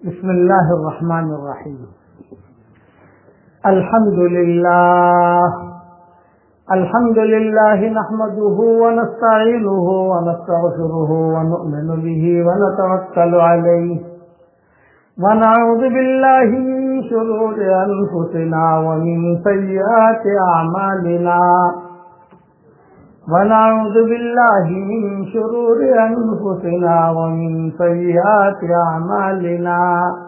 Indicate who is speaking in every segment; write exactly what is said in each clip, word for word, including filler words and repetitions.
Speaker 1: بسم اللہ الرحمن الرحیم. الحمد للہ الحمد للہ نحمده ونستعینه ونستغفره ونؤمن به ونتوکل علیہ ونعوذ باللہ من شرور انفسنا ومن سیئات اعمالنا ونعوذ باللہ من شرور انفسنا ومن سیئات اعمالنا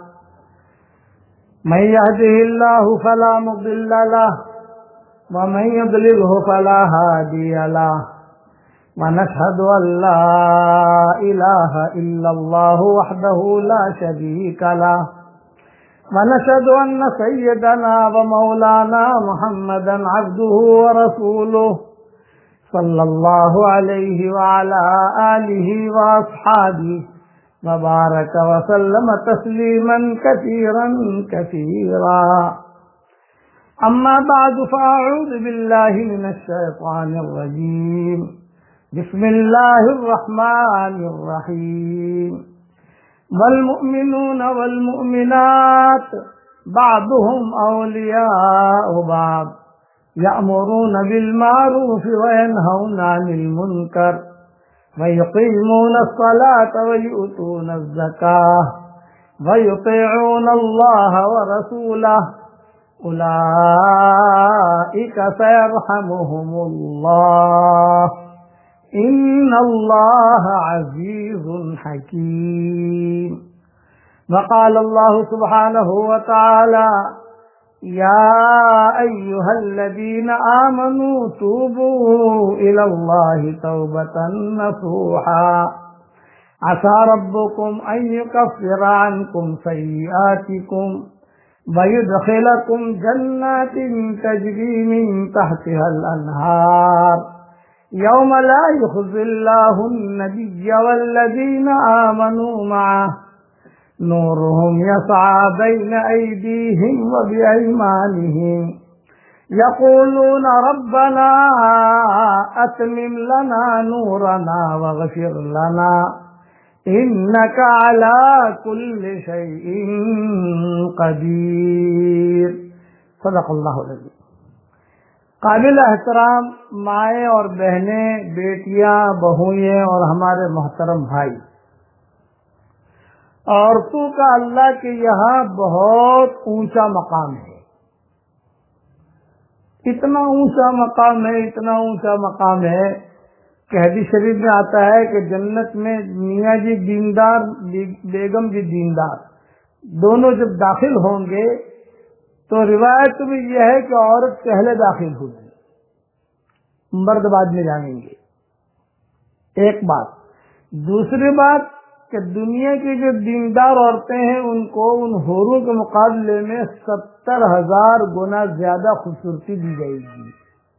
Speaker 1: من يهده الله فلا مضل له ومن يضلله فلا هادي له ونشهد ان لا اله الا الله وحده لا شريك له ونشهد ان سيدنا ومولانا محمدا عبده ورسوله صلی اللہ علیہ وعلى آلہ واصحابہ وبارک وسلم تسلیما کثیرا کثیرا. اما بعد فاعوذ باللہ من الشیطان الرجیم. بسم اللہ الرحمن الرحیم. والمؤمنون والمؤمنات بعضهم اولیاء بعض یأمرون بالمعروف وینہون عن المنکر ویقیمون الصلاة ویؤتون الزکاة ویطیعون اللہ ورسولہ اولئک سیرحمهم اللہ ان اللہ عزیز حکیم. وقال اللہ سبحانہ وتعالی یا ایہا الذین آمنوا توبوا الی اللہ توبۃ نصوحا عسى ربکم ان یکفر عنکم سیئاتکم ویدخلکم جنات تجری من تحتها الانہار یوم لا یخزی اللہ النبی والذین آمنوا معه نورهم يسعى بين أيديهم وبأيمانهم يقولون ربنا أتمم لنا نورنا واغفر لنا إنك على كل شيء قدير. صدق اللہ العظیم. قابل احترام مائیں اور بہنیں، بیٹیاں، بہوئیں اور ہمارے محترم بھائی، عورتوں کا اللہ کے یہاں بہت اونچا مقام ہے. اتنا اونچا مقام ہے اتنا اونچا مقام ہے کہ حدیث شریف میں آتا ہے کہ جنت میں میاں جی دیندار، بیگم جی دیندار، دونوں جب داخل ہوں گے تو روایت میں یہ ہے کہ عورت پہلے داخل ہوگی، مرد بعد میں جائیں گے. ایک بات. دوسری بات کہ دنیا کی جو دیندار عورتیں ہیں ان کو ان حوروں کے مقابلے میں ستر ہزار گنا زیادہ خوبصورتی دی جائے گی.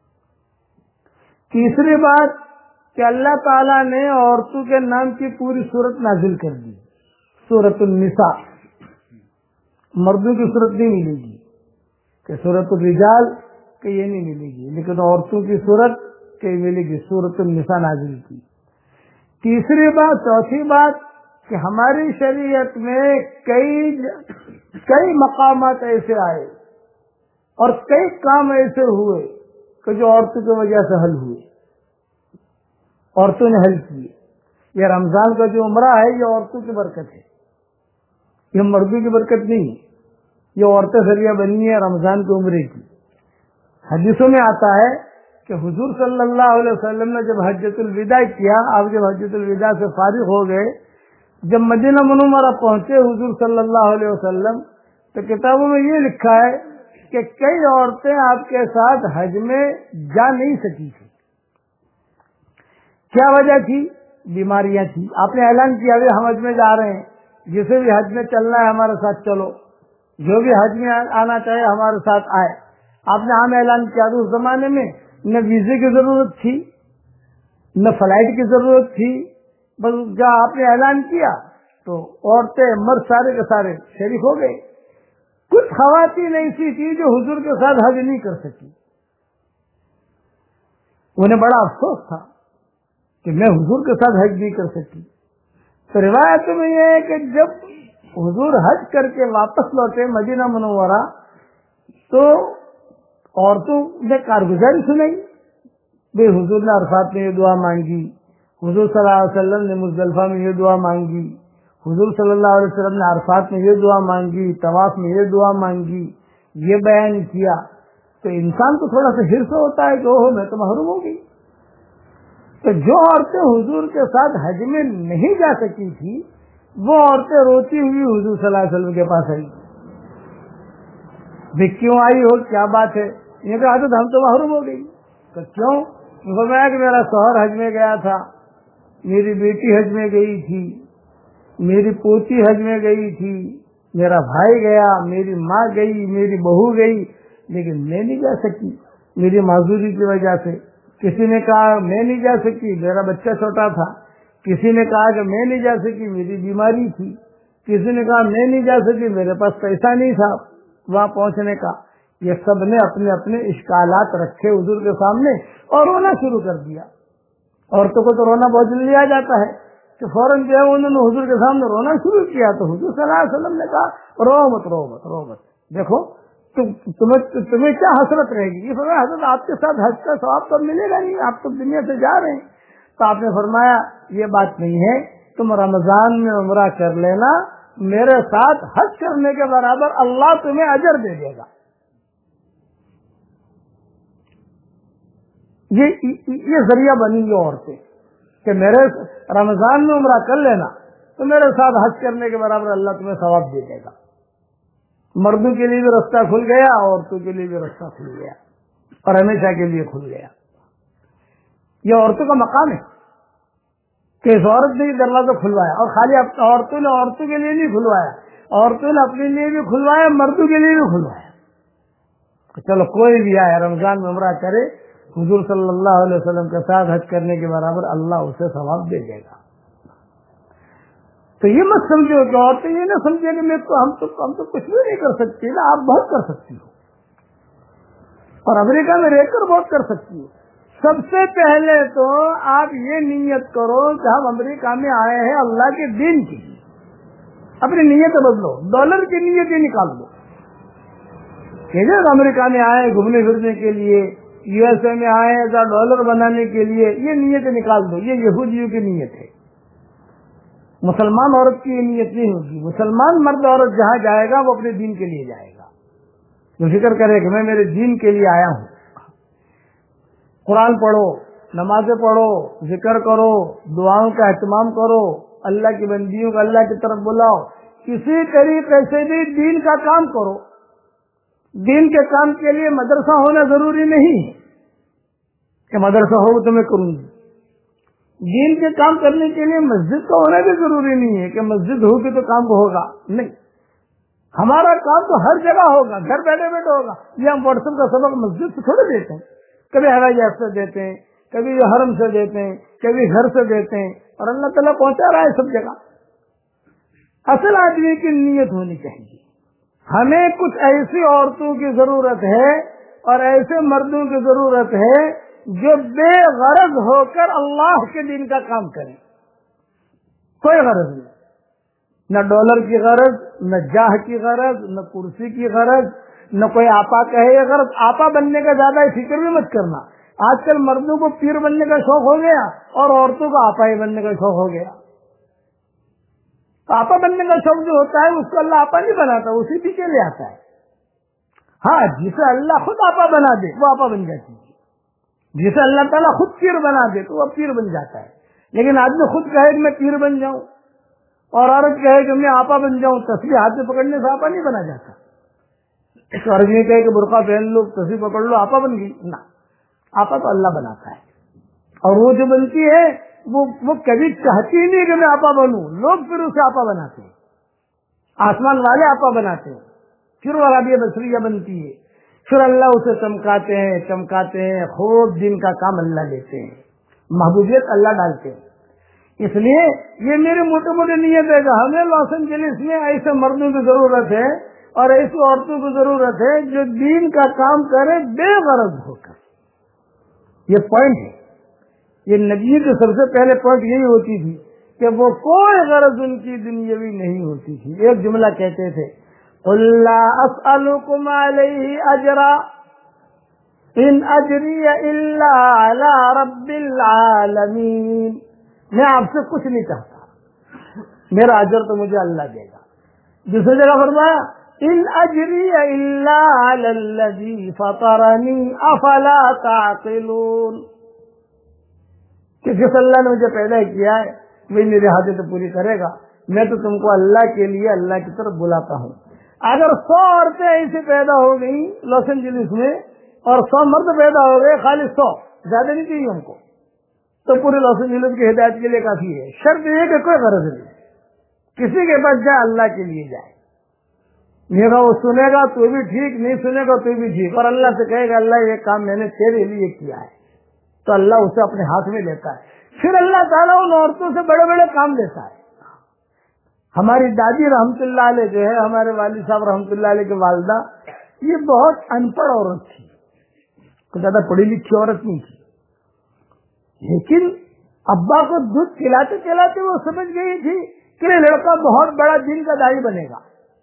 Speaker 1: تیسری بات کہ اللہ تعالیٰ نے عورتوں کے نام کی پوری صورت نازل کر دی، سورۃ النساء. مردوں کی صورت نہیں ملے گی کہ سورۃ الرجال کہ یہ نہیں ملے گی، لیکن عورتوں کی صورت کہ ملے گی، سورۃ النساء نازل کی. تیسری بات. چوتھی بات کہ ہماری شریعت میں کئی کئی مقامات ایسے آئے اور کئی کام ایسے ہوئے کہ جو عورتوں کی وجہ سے حل ہوئے، عورتوں نے حل کیے. یہ رمضان کا جو عمرہ ہے یہ عورتوں کی برکت ہے، یہ مردوں کی برکت نہیں. یہ عورتیں ذریعہ بنی ہیں رمضان کے عمرے کی. حدیثوں میں آتا ہے کہ حضور صلی اللہ علیہ وسلم نے جب حجۃ الوداع کیا، آپ جب حجۃ الوداع سے فارغ ہو گئے، جب مدینہ منورہ پہنچے حضور صلی اللہ علیہ وسلم، تو کتابوں میں یہ لکھا ہے کہ کئی عورتیں آپ کے ساتھ حج میں جا نہیں سکی تھی. کیا وجہ تھی؟ بیماریاں تھی. آپ نے اعلان کیا کہ ہم حج میں جا رہے ہیں، جسے بھی حج میں چلنا ہے ہمارے ساتھ چلو، جو بھی حج میں آنا چاہے ہمارے ساتھ آئے. آپ نے عام اعلان کیا. تو اس زمانے میں نہ ویزے کی ضرورت تھی نہ فلائٹ کی ضرورت تھی، بس جب آپ نے اعلان کیا تو عورتیں مرد سارے کے سارے شریک ہو گئے. کچھ خواتین ایسی تھی جو حضور کے ساتھ حج نہیں کر سکی. انہیں بڑا افسوس تھا کہ میں حضور کے ساتھ حج نہیں کر سکی. تو روایت میں یہ ہے کہ جب حضور حج کر کے واپس لوٹے مدینہ منورہ تو عورتوں نے کارگزاری سنائی. بھائی حضور نے عرفات میں یہ دعا مانگی, حضور صلی اللہ علیہ وسلم نے مزدلفہ میں یہ دعا مانگی, حضور صلی اللہ علیہ وسلم نے عرفات میں یہ دعا مانگی, طواف میں یہ دعا مانگی, یہ بیان کیا. تو انسان کو تھوڑا سا حرص ہوتا ہے کہ اوہ میں تو محروم ہو گئی. تو جو عورتیں حضور کے ساتھ حج میں نہیں جا سکی تھی وہ عورتیں روتی ہوئی حضور صلی اللہ علیہ وسلم کے پاس آئی. بھی کیوں آئی ہو, کیا بات ہے؟ یہ کہا حضرت ہم تو محروم ہو گئی. تو کیوں؟ فرمایا کہ میرا شوہر حج میں گیا تھا, میری بیٹی حج میں گئی تھی, میری پوتی حج میں گئی تھی, میرا بھائی گیا, میری ماں گئی, میری بہو گئی, لیکن میں نہیں جا سکی میری معذوری کی وجہ سے. کسی نے کہا میں نہیں جا سکی میرا بچہ چھوٹا تھا, کسی نے کہا کہ میں نہیں جا سکی میری بیماری تھی, کسی نے کہا میں نہیں جا سکی میرے پاس پیسہ نہیں تھا وہاں پہنچنے کا. یہ سب نے اپنے اپنے اشکالات رکھے حضور کے سامنے اور رونا شروع کر دیا. عورتوں کو تو رونا بہت جلدی آ جاتا ہے کہ فوراً جو ہے انہوں نے حضور کے سامنے رونا شروع کیا. تو حضور صلی اللہ علیہ وسلم نے کہا رو مت رو مت رو مت, دیکھو تمہیں تمہیں کیا حسرت رہے گی. یہ فرمایا حضرت آپ کے ساتھ حج کا ثواب تو ملے گا نہیں, آپ تو دنیا سے جا رہے ہیں. تو آپ نے فرمایا یہ بات نہیں ہے, تم رمضان میں عمرہ کر لینا, میرے ساتھ حج کرنے کے برابر اللہ تمہیں اجر دے دے گا. یہ یہ ذریعہ بنی یہ عورتیں کہ میرے رمضان میں عمرہ کر لینا تو میرے ساتھ حج کرنے کے برابر اللہ تمہیں ثواب دے دے گا. مردوں کے لیے بھی رستہ کھل گیا, عورتوں کے لیے بھی رستہ کھل گیا اور ہمیشہ کے لیے کھل گیا. یہ عورتوں کا مقام ہے کہ اس عورت نے دروازہ کھلوایا, اور خالی عورتوں نے عورتوں کے لیے نہیں کھلوایا, عورتوں نے اپنے لیے بھی کھلوایا, مردوں کے لیے بھی کھلوایا. چلو کوئی بھی آئے رمضان میں عمرہ کرے, حضور صلی اللہ علیہ وسلم کے ساتھ حج کرنے کے برابر اللہ اسے ثواب دے دے گا. تو یہ مت سمجھو کہ عورتیں یہ نہ سمجھے کہ میں تو ہم تو ہم تو کچھ بھی نہیں کر سکتی نا, آپ بہت کر سکتی ہو, اور امریکہ میں رہ کر بہت کر سکتی ہو. سب سے پہلے تو آپ یہ نیت کرو کہ ہم امریکہ میں آئے ہیں اللہ کے دین کے لیے. اپنی نیت بدلو, ڈالر کی نیت ہی نکال دو کہ جب امریکہ میں آئے گھومنے پھرنے کے لیے, یو ایس اے میں آئے یا ڈالر بنانے کے لیے, یہ نیت نکال دو. یہ یہودیوں کی نیت ہے, مسلمان عورت کی یہ نیت نہیں ہوگی. مسلمان مرد عورت جہاں جائے گا وہ اپنے دین کے لیے جائے گا, جو فکر کرے کہ میں میرے دین کے لیے آیا ہوں. قرآن پڑھو, نمازیں پڑھو, ذکر کرو, دعاؤں کا اہتمام کرو, اللہ کی بندیوں کو اللہ کی طرف بلاؤ, کسی طریقے سے بھی دین کا کام کرو. دین کے کام کے لیے مدرسہ ہونا ضروری نہیں کہ مدرسہ ہو تو میں کروں گی. دین کے کام کرنے کے لیے مسجد کا ہونا بھی ضروری نہیں ہے کہ مسجد ہوگی تو کام ہوگا. نہیں, ہمارا کام تو ہر جگہ ہوگا, گھر بیٹھے بیٹھے ہوگا. یہ ہم واٹس ایپ کا سبق مسجد سے تھوڑے دیتے ہیں, کبھی ہوائی جہاز سے دیتے ہیں, کبھی حرم سے دیتے ہیں, کبھی گھر سے دیتے ہیں, اور اللہ تعالیٰ پہنچا رہا ہے سب جگہ. اصل آدمی کی نیت ہونی چاہیے. ہمیں کچھ ایسی عورتوں کی ضرورت ہے اور ایسے مردوں کی ضرورت ہے جو بے غرض ہو کر اللہ کے دین کا کام کریں. کوئی غرض نہیں, نہ ڈالر کی غرض, نہ جاہ کی غرض, نہ کرسی کی غرض, نہ کوئی آپا کہے یہ غرض. آپا بننے کا زیادہ فکر بھی مت کرنا. آج کل مردوں کو پیر بننے کا شوق ہو گیا اور عورتوں کو آپا ہی بننے کا شوق ہو گیا. آپا بننے کا شوق جو ہوتا ہے اس کو اللہ آپا نہیں بناتا, اسی پیچھے لے آتا ہے. ہاں, جسے اللہ خود آپا بنا دے وہ آپا بن جاتی ہے, جسے اللہ تعالیٰ خود پیر بنا دے تو وہ پیر بن جاتا ہے. لیکن آدمی خود کہے کہ میں پیر بن جاؤں اور عورت کہے کہ میں آپا بن جاؤں, تصویر ہاتھ میں پکڑنے سے آپا نہیں بنا جاتا. عورت یہ کہے کہ برقع پہن لو, تصویر پکڑ لو, آپا بن گئی. نہ, آپا تو اللہ بناتا ہے, اور وہ جو بنتی ہے وہ وہ کبھی چاہتی نہیں کہ میں آپا بنوں, لوگ پھر اسے آپا بناتے ہیں. آسمان والے آپا بناتے ہیں, پھر وہ رابعہ بصریہ بنتی ہے, پھر اللہ اسے چمکاتے ہیں چمکاتے ہیں خوب دن کا کام اللہ لیتے ہیں, محبوبیت اللہ ڈالتے ہیں. اس لیے یہ میری موٹی موٹی نیت ہے کہ ہمیں لاس اینجلس میں ایسے مردوں کی ضرورت ہے اور ایسی عورتوں کی ضرورت ہے جو دین کا کام کرے بے غرض ہو کر. یہ پوائنٹ ہے, یہ نبی کے سب سے پہلے پوائنٹ یہی ہوتی تھی کہ وہ کوئی غرض ان کی دنیاوی نہیں ہوتی تھی. ایک جملہ کہتے تھے قُل لَا أَسْأَلُكُمْ عَلَيْهِ أَجْرًا إِنْ أَجْرِيَ إِلَّا عَلَى رَبِّ الْعَالَمِينَ. میں آپ سے کچھ نہیں چاہتا, میرا اجر تو مجھے اللہ دے گا. دوسری جگہ فرمایا ان اجری الا علی الذی فطرنی افلا تعقلون, کہ جس اللہ نے مجھے پیدا کیا ہے وہی میری حاجت پوری کرے گا, میں تو تم کو اللہ کے لیے اللہ کی طرف بلاتا ہوں. اگر سو عورتیں ایسی پیدا ہو گئی لاس اینجلس میں اور سو مرد پیدا ہو گئے, خالی سو, زیادہ نہیں چاہیے ہم کو, تو پورے لاس اینجلس کی ہدایت کے لیے کافی ہے. شرط یہ کہ کوئی غرض نہیں, کسی کے پاس جائے اللہ کے لیے جائے. میرا وہ سنے گا تو بھی ٹھیک, نہیں سنے گا تو بھی ٹھیک, اور اللہ سے کہے گا اللہ یہ کام میں نے تیرے لیے کیا ہے, تو اللہ اسے اپنے ہاتھ میں لیتا ہے. پھر اللہ تعالیٰ ان عورتوں سے بڑے بڑے کام لیتا ہے. ہماری دادی رحمت اللہ علیہ جو ہے, ہمارے والد صاحب رحمت اللہ علیہ کے والدہ, یہ بہت ان پڑھ عورت تھی, کوئی زیادہ پڑھی لکھی عورت نہیں تھی, لیکن ابا کو دودھ کھلاتے کھلاتے وہ سمجھ گئی تھی کہ یہ لڑکا بہت بڑا دین کا داعی بنے گا.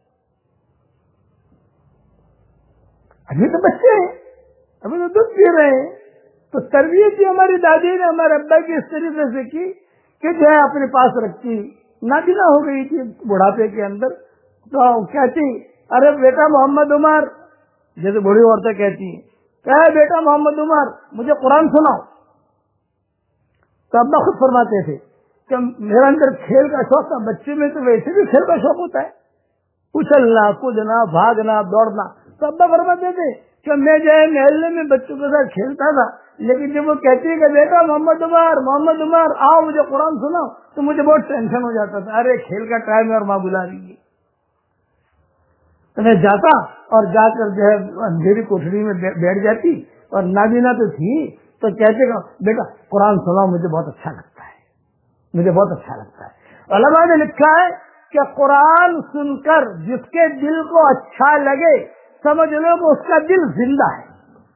Speaker 1: ابھی تو بچے ہیں, ابھی تو دودھ پی رہے ہیں, تو تربیت بھی ہماری دادی نے ہمارے ابا کی اس طریقے سے کی کہ جو ہے اپنے پاس رکھتی. نابینا ہو گئی تھی بڑھاپے کے اندر, تو کہتی ارے بیٹا محمد عمر, جیسے بڑی عورتیں کہتی ہیں, کہ بیٹا محمد عمر مجھے قرآن سناؤ. تو ابا خود فرماتے تھے کہ میرا اندر کھیل کا شوق تھا, بچے میں تو ویسے بھی کھیل کا شوق ہوتا ہے, اچھلنا کودنا بھاگنا دوڑنا. تو ابا فرماتے تھے کہ میں جو ہے محلے میں بچوں کے ساتھ کھیلتا تھا, لیکن جب وہ کہتی ہے کہ بیٹا محمد عمر محمد عمر آؤ مجھے قرآن سناؤ, تو مجھے بہت ٹینشن ہو جاتا تھا, ارے کھیل کا ٹائم ہے اور ماں بلا رہی ہے. تو میں جاتا اور جا کر جو ہے اندھیری کوٹھڑی میں بیٹھ جاتی, اور نابینا تو تھی, تو کہتے کہ بیٹا قرآن سناؤ, مجھے بہت اچھا لگتا ہے, مجھے بہت اچھا لگتا ہے. علماء نے لکھا ہے کہ قرآن سن کر جس کے دل کو اچھا لگے سمجھ لو کہ اس کا دل زندہ ہے,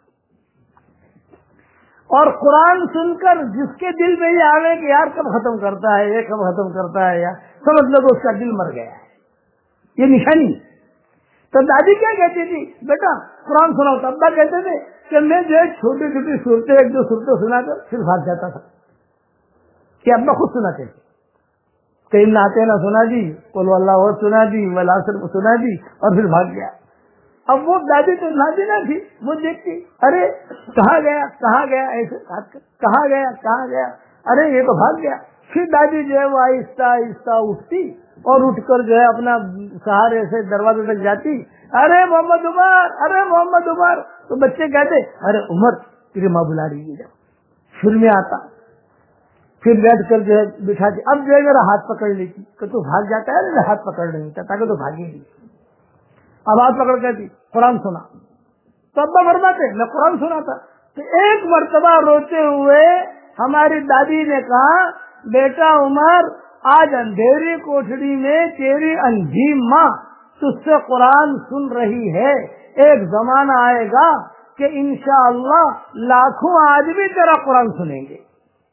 Speaker 1: اور قرآن سن کر جس کے دل میں یہ آئے کہ یار کب ختم کرتا ہے, یہ کب ختم کرتا ہے, یار سمجھ لو کہ اس کا دل مر گیا ہے. یہ نشانی. تو دادی کیا کہتی تھی, بیٹا قرآن سناؤ. تو ابا کہتے تھے کہ میں جو ہے چھوٹی چھوٹی صورتیں ایک دو صورتیں سنا کر پھر بھاگ جاتا تھا. کہ ابا خود سناتے تھے, کہیں ناتے نہ سنا دی, قل اللہ سنا دی, والعصر سنا دی, اور پھر بھاگ گیا. اب وہ دادی تو نابینا تھی, وہ دیکھتی ارے کہاں گیا کہاں گیا, ایسے کہاں گیا کہاں گیا, ارے یہ تو بھاگ گیا. پھر دادی جو ہے وہ آہستہ آہستہ اٹھتی اور اٹھ کر جو ہے اپنا سہارے سے دروازے تک جاتی, ارے محمد عمر ارے محمد عمر. تو بچے کہتے ارے عمر تیری ماں بلا رہی ہے. پھر میں آتا, پھر بیٹھ کر جو ہے بٹھاتی, اب جو ہے میرا ہاتھ پکڑ لیتی کہ تو بھاگ جاتا ہے, میرا ہاتھ پکڑ نہیں تھا تاکہ تو بھاگے نہیں. اب ہاتھ پکڑ کہتی قرآن سنا. تو ابا فرماتے میں قرآن سنا تھا. تو ایک مرتبہ روتے ہوئے ہماری دادی نے کہا, بیٹا عمر آج اندھیری کوٹھڑی میں تیری انجھی ماں تجھ سے قرآن سن رہی ہے, ایک زمانہ آئے گا کہ انشاءاللہ لاکھوں آدمی تیرا قرآن سنیں گے.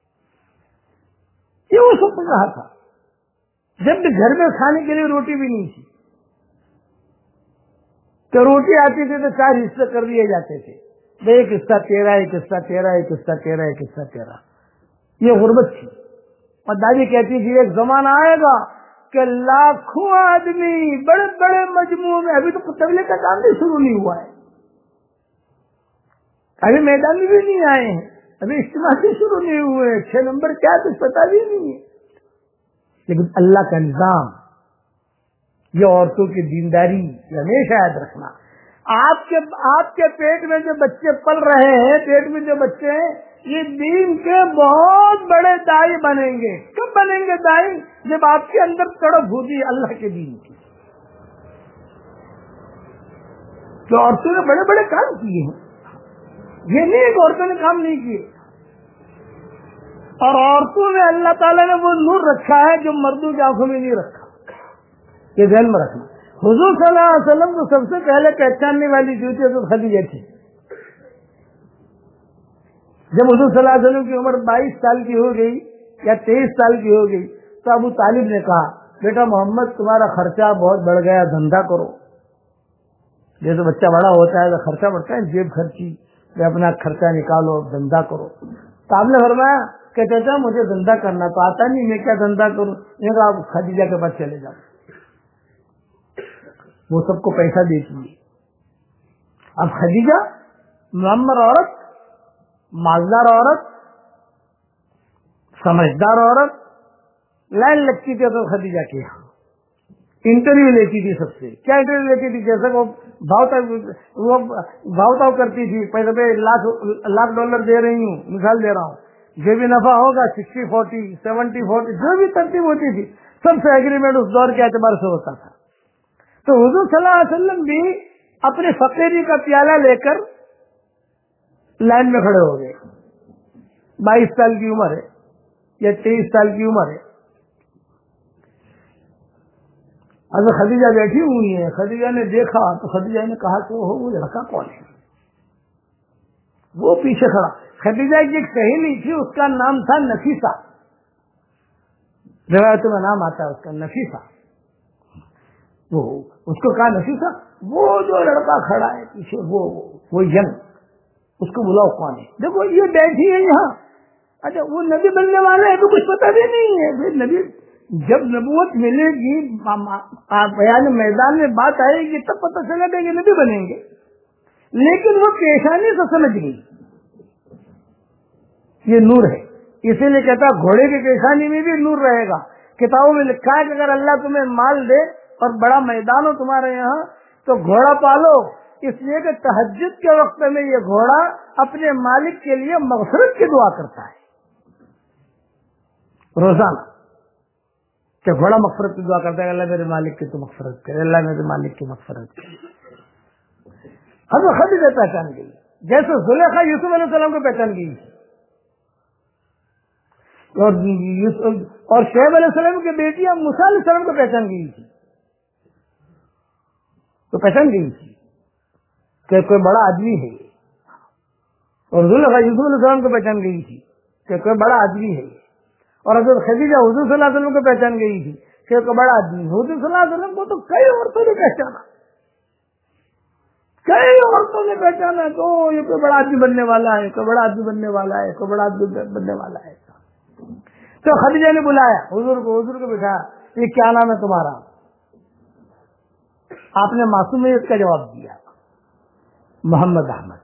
Speaker 1: یہ وہ سب کہا تھا جب بھی گھر میں کھانے کے لیے روٹی بھی نہیں تھی, تو روٹی آتی تھی تو چار حصے کر دیے جاتے تھے, ایک حصہ تیرا, ایک حصہ تیرا, ایک حصہ تیرا, ایک حصہ تیرا. یہ غربت تھی. اور دادی کہتی تھی ایک زمانہ آئے گا کہ لاکھوں آدمی بڑے بڑے مجموعوں میں, ابھی تو تبلیغ کا کام بھی شروع نہیں ہوا ہے, ابھی میدان میں بھی نہیں آئے ہیں, ابھی اجتماع بھی شروع نہیں ہوئے, چھ نمبر کیا کچھ پتا بھی نہیں ہے. لیکن اللہ کا نظام, یہ عورتوں کی دینداری ہمیشہ یاد رکھنا. آپ کے آپ کے پیٹ میں جو بچے پل رہے ہیں, پیٹ میں جو بچے ہیں, یہ دین کے بہت بڑے دائی بنیں گے. کب بنیں گے دائی؟ جب آپ کے اندر تڑپ ہوگی اللہ کے دین کی. تو عورتوں نے بڑے بڑے کام کیے ہیں, یہ نہیں کہ عورتوں نے کام نہیں کیے. اور عورتوں میں اللہ تعالیٰ نے وہ نور رکھا ہے جو مردوں کی آنکھوں میں نہیں رکھا, یہ ذہن میں رکھنا. حضور صلی اللہ علیہ وسلم کو سب سے پہلے پہچاننے والی جوتی تو خدیجہ تھی. جب حضور صلی اللہ علیہ وسلم کی عمر بائیس سال کی ہو گئی یا تیئیس سال کی ہو گئی, تو ابو طالب نے کہا بیٹا محمد تمہارا خرچہ بہت بڑھ گیا، دھندا کرو. جیسے بچہ بڑا ہوتا ہے تو خرچہ بڑھتا ہے، جیب خرچی اپنا خرچہ نکالو، دھندا کرو. تو آپ نے فرمایا کہ چچا مجھے دھندا کرنا تو آتا نہیں، میں کیا دھندا کروں؟ یہ کہا آپ خدیجہ کے پاس چلے جاؤ، وہ سب کو پیسہ دیتی ہے. اب خدیجہ معمر عورت، مالدار عورت، سمجھدار عورت، لائن لگتی تھی تو خدیجہ کے یہاں انٹرویو لیتی تھی. سب سے کیا انٹرویو لیتی تھی؟ جیسے وہ وہ بھاؤ تاؤ کرتی تھی، پیسے پہ لاکھ لاکھ ڈالر دے رہی ہوں، مثال دے رہا ہوں، جو بھی نفع ہوگا سکسٹی فورٹی سیونٹی فورٹی جو بھی ترتیب ہوتی تھی سب سے ایگریمنٹ اس دور کے اعتبار سے ہوتا تھا. تو حضور صلی اللہ علیہ وسلم بھی اپنے فقیری کا پیالہ لے کر لائن میں کھڑے ہو گئے. بائیس سال کی عمر ہے یا تیئیس سال کی عمر ہے. اب خدیجہ بیٹھی ہوئی ہے، خدیجہ نے دیکھا تو خدیجہ نے کہا کہ وہ لڑکا کون ہے؟ وہ پیچھے کھڑا. خدیجہ کی ایک سہیلی تھی، اس کا نام تھا نفیسہ، روایتوں میں نام آتا ہے اس کا نفیسہ. وہ اس کو کہا نفیسہ وہ جو لڑکا کھڑا ہے پیچھے وہ وہ ینگ، اس کو بلاؤ کون ہے؟ دیکھو یہ بیٹھی ہے یہاں. اچھا وہ نبی بننے والا ہے تو کچھ پتہ بھی نہیں ہے. پھر نبی جب نبوت ملے گی بیان میدان میں بات آئے گی تب پتہ چلے گا کہ نبی بنیں گے. لیکن وہ پیشانی سے سمجھ گئی یہ نور ہے، اسی لیے کہتا گھوڑے کی پیشانی میں بھی نور رہے گا. کتابوں میں لکھا ہے کہ اگر اللہ تمہیں مال دے اور بڑا میدان ہو تمہارے یہاں تو گھوڑا پالو، اس لیے کہ تہجد کے وقت میں یہ گھوڑا اپنے مالک کے لیے مغفرت کی دعا کرتا ہے روزانہ. کہ گھوڑا مغفرت کی دعا کرتا ہے، اللہ میرے مالک کی تو مغفرت کرے، اللہ میرے مالک کی مغفرت کرے. حضرت خدیجہ پہچان گئی جیسے زلیخا یوسف علیہ السلام کو پہچان گئی اور اور شعیب علیہ السلام کی بیٹیاں موسیٰ علیہ السلام کو پہچان گئی تھی. تو پہچان گئی تھی کہ کوئی بڑا آدمی ہے. اور زلیخا یوسف علیہ السلام کو پہچان گئی تھی کہ کوئی بڑا آدمی ہے. اور حضرت خدیجہ حضور صلی اللہ علیہ وسلم کو پہچان گئی تھی کہ کوئی بڑا آدمی. حضور صلی اللہ علیہ وسلم کو تو کئی عورتوں نے پہچانا، کئی عورتوں نے پہچانا تو یہ کوئی بڑا آدمی بننے والا ہے، کوئی بڑا آدمی بننے والا ہے، کوئی بڑا آدمی بننے والا ہے. تو خدیجہ نے بلایا حضور کو، حضور کو بٹھایا، یہ کیا نام ہے تمہارا؟ آپ نے معصومیت کا جواب دیا، محمد احمد.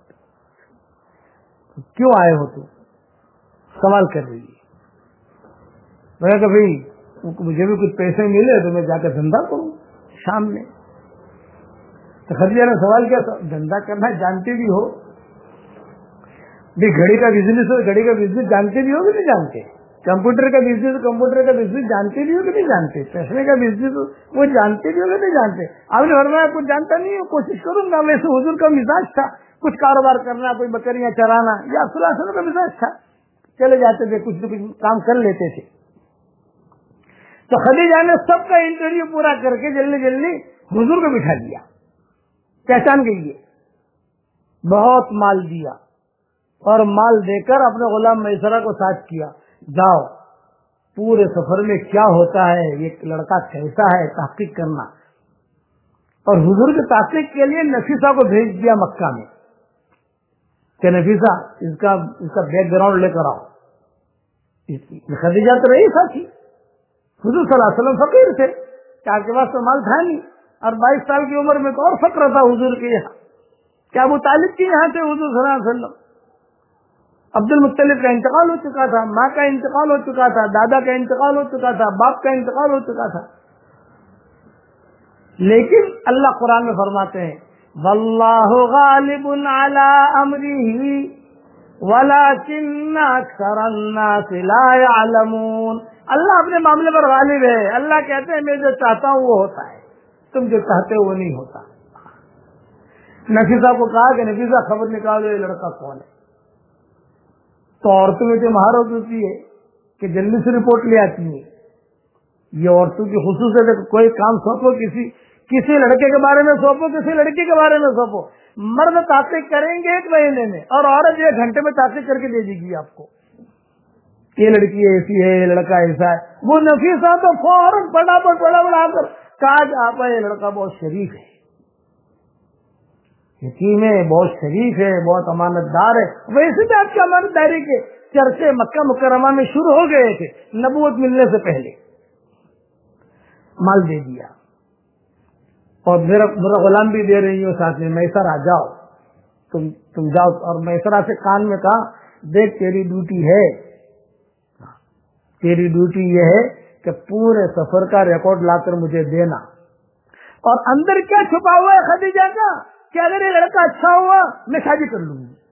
Speaker 1: کیوں آئے ہو؟ تو سوال کر رہی ہے. میں نے کہا بھائی مجھے بھی کچھ پیسے ملے تو میں جا کے دھندا کروں شام میں. تو خدیجہ نے سوال کیا دھندا کرنا جانتے بھی ہو؟ بھی گھڑی کا بزنس ہو، گھڑی کا بزنس جانتے بھی ہو کہ نہیں جانتے؟ کمپیوٹر کا بزنس کمپیوٹر کا بزنس جانتے بھی ہو کہ نہیں جانتے؟ پیسے کا بزنس وہ جانتے بھی ہو کہ نہیں جانتے؟ آپ نے فرمایا کچھ جانتا نہیں ہو، کوشش کروں گا. ویسے حضور کا مزاج تھا کچھ کاروبار کرنا، کوئی بکریاں چرانا، یا صلی اللہ علیہ وسلم کا مزاج تھا، چلے جاتے تھے کچھ نہ کچھ کام کر لیتے تھے. تو خدیجہ نے سب کا انٹرویو پورا کر کے جلدی جلدی حضور کو بٹھا دیا. پہچان گئی ہے، بہت مال دیا اور مال دے کر اپنے غلام میسرہ کو ساتھ کیا، جاؤ پورے سفر میں کیا ہوتا ہے، یہ لڑکا کیسا ہے تحقیق کرنا. اور حضور کی تحقیق کے لیے نفیسہ کو بھیج دیا مکہ میں کہ نفیسہ اس کا اس کا بیک گراؤنڈ لے کر آؤ. خدیجہ تو رہی تھی، حضور صلی اللہ علیہ وسلم فقیر تھے کہ آپ کے پاس تو مال تھا نہیں، اور بائیس سال کی عمر میں تو اور فقر تھا حضور کے یہاں. کیا ابو طالب کے یہاں تھے حضور صلی اللہ علیہ وسلم. عبد المطلب کا انتقال ہو چکا تھا، ماں کا انتقال ہو چکا تھا، دادا کا انتقال ہو چکا تھا، باپ کا انتقال ہو چکا تھا. لیکن اللہ قرآن میں فرماتے ہیں واللہ غالب علی امرہ ولکن اکثر الناس لا یعلمون. اللہ اپنے معاملے پر غالب ہے. اللہ کہتے ہیں میں جو چاہتا ہوں وہ ہوتا ہے، تم جو چاہتے ہو وہ نہیں ہوتا. نفیسہ کو کہا کہ نفیسہ خبر نکالو یہ لڑکا کون ہے. تو عورتوں میں جو مہارت ہوتی ہے کہ جلدی سے رپورٹ لے آتی ہے. یہ عورتوں کی خصوصیت ہے کہ کوئی کام سونپو کسی کسی لڑکے کے بارے میں سونپو، کسی لڑکی کے بارے میں سونپو، مرد تحقیق کریں گے ایک مہینے میں اور عورت ایک گھنٹے میں تحقیق کر کے دے دے گی آپ کو. یہ لڑکی ایسی ہے، یہ لڑکا ایسا ہے. وہ نفیسہ تو فوراً فٹافٹ فٹافٹ آ کر کہا کہ آپا یہ لڑکا بہت شریف ہے، یتیم ہے، بہت شریف ہے، بہت امانت دار ہے. ویسے بھی آپ کی امانت داری کے چرچے مکہ مکرمہ میں شروع ہو گئے تھے نبوت ملنے سے پہلے. مال دے دیا اور میرا میرا غلام بھی دے رہی ہوں ساتھ میں، میسرا جاؤ تم تم جاؤ. اور میسرا سے کان میں کہا دیکھ تیری ڈیوٹی ہے، تیری ڈیوٹی یہ ہے کہ پورے سفر کا ریکارڈ لا کر مجھے دینا. اور اندر کیا چھپا ہوا ہے خدیجہ کا کہ اگر یہ لڑکا اچھا ہوا میں شادی کر لوں گی.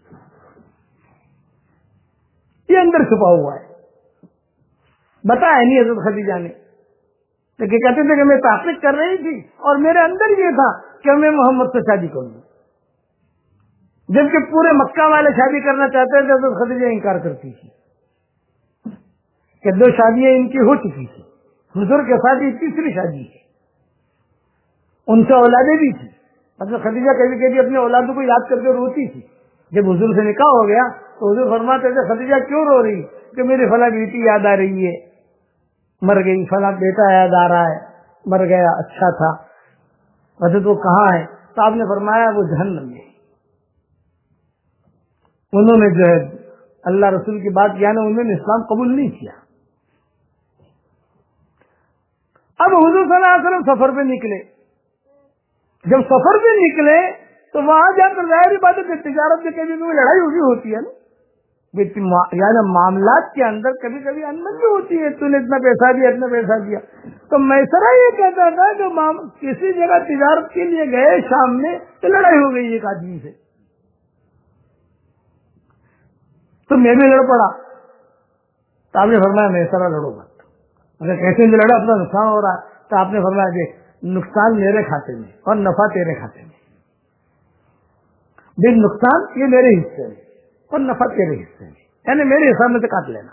Speaker 1: یہ اندر چھپا ہوا ہے، بتایا نہیں حضرت خدیجہ نے. لیکن کہتے تھے کہ میں تحقیق کر رہی تھی اور میرے اندر یہ تھا کہ میں محمد سے شادی کروں گی. جبکہ پورے مکہ والے شادی کرنا چاہتے تھے تو خدیجہ انکار کرتی تھی کہ دو شادیاں ان کی ہو چکی تھی. حضور کے ساتھ یہ تیسری شادی ہے، ان سے اولادیں بھی تھی. مطلب خدیجہ کبھی کبھی اپنے اولادوں کو یاد کر کے روتی تھی. جب حضور سے نکاح ہو گیا تو حضور فرماتے تھے خدیجہ کیوں رو رہی کہ میری فلاں بیٹی یاد آ رہی ہے، مر گئی، فلاں بیٹا یاد آ رہا ہے، مر گیا، اچھا تھا. حضرت وہ کہاں ہے؟ تو آپ نے فرمایا وہ جہنم میں. انہوں نے جو ہے اللہ رسول کی بات کیا نا، انہوں نے اسلام قبول نہیں کیا. اب حضور صلی اللہ علیہ وسلم سفر پہ نکلے. جب سفر پہ نکلے تو وہاں جا کر ظاہری بات ہے کہ تجارت میں کبھی کبھی لڑائی ہوئی ہوتی ہے نا، یعنی معاملات کے اندر کبھی کبھی انبن بھی ہوتی ہے. تو نے اتنا پیسہ دیا، اتنا پیسہ دیا. تو میسرا یہ کہتا تھا کہ کسی جگہ تجارت کے لیے گئے شام میں تو لڑائی ہو گئی ایک آدمی سے، تو میں بھی لڑ پڑا. تو آپ نے فرمایا میسرا لڑو مت. اگر کیسے بھی لڑا اپنا نقصان ہو رہا ہے. تو آپ نے فرمایا کہ نقصان میرے کھاتے میں اور نفع تیرے کھاتے میں. بل نقصان یہ میرے حصے میں اور نفع تیرے حصے میں، یعنی میرے حساب میں سے کاٹ لینا.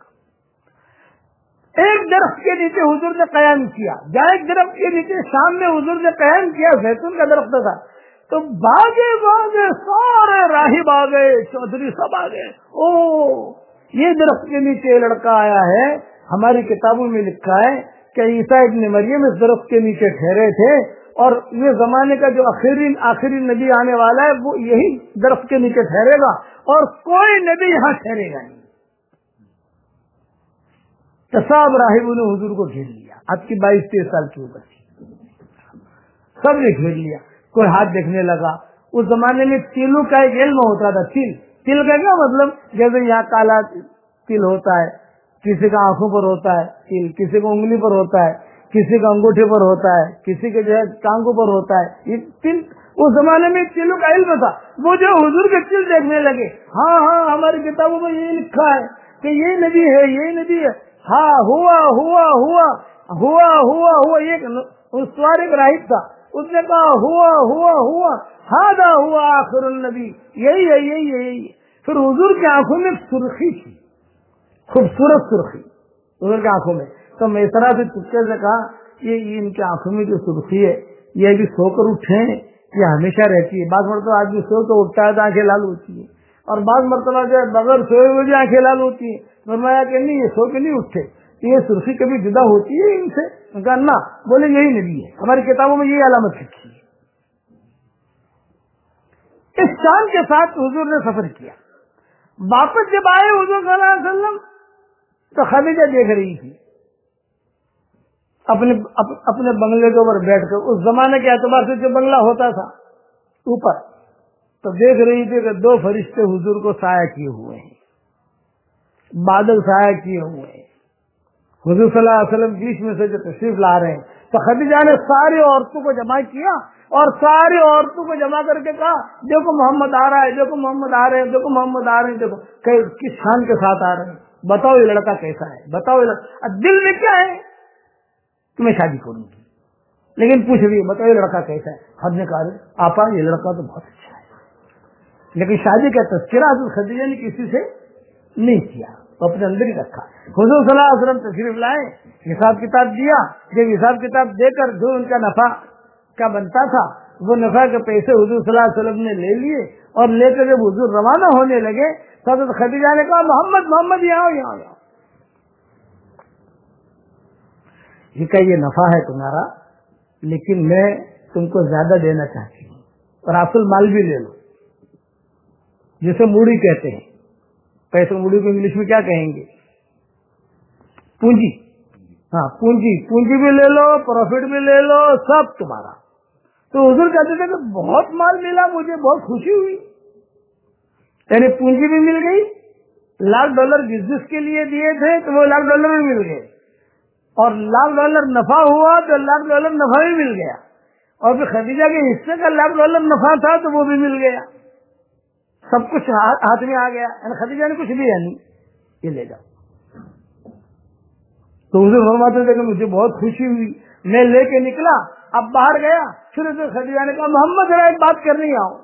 Speaker 1: ایک درخت کے نیچے حضور نے قیام کیا، جہاں ایک درخت کے نیچے شام میں حضور نے قیام کیا، زیتون کا درخت تھا. تو باغے باغے سارے راہب آ گئے، چودھری سب آ گئے. او یہ درخت کے نیچے لڑکا آیا ہے، ہماری کتابوں میں لکھا ہے کہ عیسیٰ ابن مریم اس درخت کے نیچے ٹھہرے تھے، اور یہ زمانے کا جو آخری آخری نبی آنے والا ہے وہ یہی درخت کے نیچے ٹھہرے گا، اور کوئی نبی یہاں ٹھہرے گا نہیں. تو سب راہبوں نے حضور کو گھیر لیا. اب کی بائیس تیس سال کی عمر تھی، سب نے گھیر لیا. کوئی ہاتھ دیکھنے لگا. اس زمانے میں تیلوں کا ایک علم ہوتا تھا. تل تل کا کیا مطلب؟ جیسے یہاں کالا تل ہوتا ہے، کسی کا آنکھوں پر ہوتا ہے تل، کسی کو انگلی پر ہوتا ہے، کسی کا انگوٹھے پر ہوتا ہے، کسی کے جو ہے ٹانگوں پر ہوتا ہے. یہ تل اس زمانے میں تلوں کا علم تھا. وہ جو حضور کے تل دیکھنے لگے، ہاں ہاں ہماری کتابوں میں یہ لکھا ہے کہ یہ نبی ہے، یہ نبی ہے. ہاں ہوا ہوا ہوا ہوا ہوا ہوا یہ استوار ایک راہب تھا، اس نے کہا ہوا ہوا ہوا ہاذا ہوا آخر النبی، یہی ہے یہی ہے یہی ہے. پھر حضور کی آنکھوں میں سرخی تھی، خوبصورت سرخی حضور کی آنکھوں میں. تو میں اس طرح سے چپکے سے کہا یہ ان کی آنکھوں میں جو سرخی ہے یہ بھی سو کر اٹھے یہ ہمیشہ رہتی ہے. بعض مرتبہ آدمی سو کر اٹھتا ہے تو آنکھیں لال ہوتی ہے، اور بعض مرتبہ جو ہے بغیر سوئے ہوئے بھی آنکھیں لال ہوتی ہے. فرمایا کہ نہیں یہ سو کے نہیں اٹھتے، یہ سرخی کبھی جدا ہوتی ہے ان سے؟ نہ، بولے یہی نبی ہے، ہماری کتابوں میں یہی علامت لکھی ہے. اس شان کے ساتھ حضور نے سفر کیا. واپس جب آئے حضور صلی اللہ علیہ وسلم تو خدیجہ دیکھ رہی تھی اپنے اپنے بنگلے کے اوپر بیٹھ کر. اس زمانے کے اعتبار سے جو بنگلہ ہوتا تھا اوپر، تو دیکھ رہی تھی کہ دو فرشتے حضور کو سایہ کیے ہوئے ہیں، بادل سایہ کیے ہوئے ہیں. حضور صلی اللہ علیہ وسلم بیچ میں سے جو تشریف لا رہے ہیں. تو خدیجہ نے ساری عورتوں کو جمع کیا اور ساری عورتوں کو جمع کر کے کہا دیکھو محمد آ رہا ہے، دیکھو محمد آ رہے ہیں، دیکھو محمد آ رہے ہیں، دیکھو کس شان کے ساتھ آ رہے ہیں. بتاؤ یہ لڑکا کیسا ہے، بتاؤ یہ لڑکا. دل میں کیا ہے کہ میں شادی کروں گی، لیکن پوچھ رہی ہے بتاؤ یہ لڑکا کیسا ہے. حد نے کہا آپا یہ لڑکا تو بہت اچھا ہے، لیکن شادی کا تذکرہ حضرت خدیجہ نے کسی سے نہیں کیا، تو اپنے اندر ہی رکھا. حضور صلی اللہ علیہ وسلم تشریف لائے، حساب کتاب دیا. جب حساب کتاب دے کر جو ان کا نفع کا بنتا تھا وہ نفع کے پیسے حضور صلی اللہ علیہ وسلم نے لے لیے، اور لے کر جب حضور روانہ ہونے لگے تو حضرت خدیجہ نے کہا محمد محمد یہاں یہاں یہاں یہ کہ یہ نفع ہے تمہارا، لیکن میں تم کو زیادہ دینا چاہتی ہوں، اور اصل مال بھی لے لو، جسے موڑی کہتے ہیں۔ پیسے موڑی کو انگلش میں کیا کہیں گے؟ پونجی۔ ہاں پونجی، پونجی بھی لے لو، پروفٹ بھی لے لو، سب تمہارا۔ تو حضور کہتے تھے کہ بہت مال ملا مجھے، بہت خوشی ہوئی، یعنی پونجی بھی مل گئی، لاکھ ڈالر بزنس کے لیے دیے تھے تو وہ لاکھ ڈالر بھی مل گئے، اور لاکھ ڈالر نفع ہوا تو لاکھ ڈالر نفع بھی مل گیا، اور پھر خدیجہ کے حصے کا لاکھ ڈالر نفع تھا تو وہ بھی مل گیا، سب کچھ ہاتھ میں آ گیا، یعنی خدیجہ نے کچھ دیا نہیں، یہ لے جاؤ۔ تو حضور فرماتے تھے کہ مجھے بہت خوشی ہوئی، میں لے کے نکلا، اب باہر گیا، پھر اسے خدیجہ نے کہا محمد ذرا ایک بات کرنی آؤ۔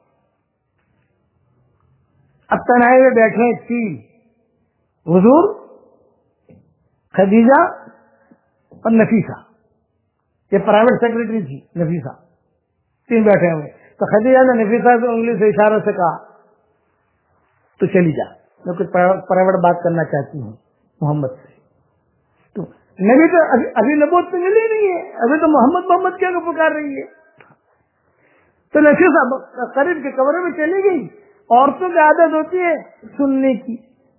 Speaker 1: اب تنہائی میں بیٹھے تین، حضور، خدیجہ اور نفیسہ، یہ پرائیویٹ سیکرٹری تھی نفیسہ، تین بیٹھے ہوئے۔ تو خدیجہ نے نفیسہ سے انگلی سے اشارہ سے کہا تو چلی جا، میں کچھ پرائیویٹ بات کرنا چاہتی ہوں محمد سے۔ تو نبی تو ابھی ابھی نبوت تو ملی نہیں ہے، ابھی تو محمد محمد کیا پکار رہی ہے۔ تو نفیسہ قریب کے کمرے میں چلی گئی۔ عورتوں کی عادت ہوتی ہے سننے کی،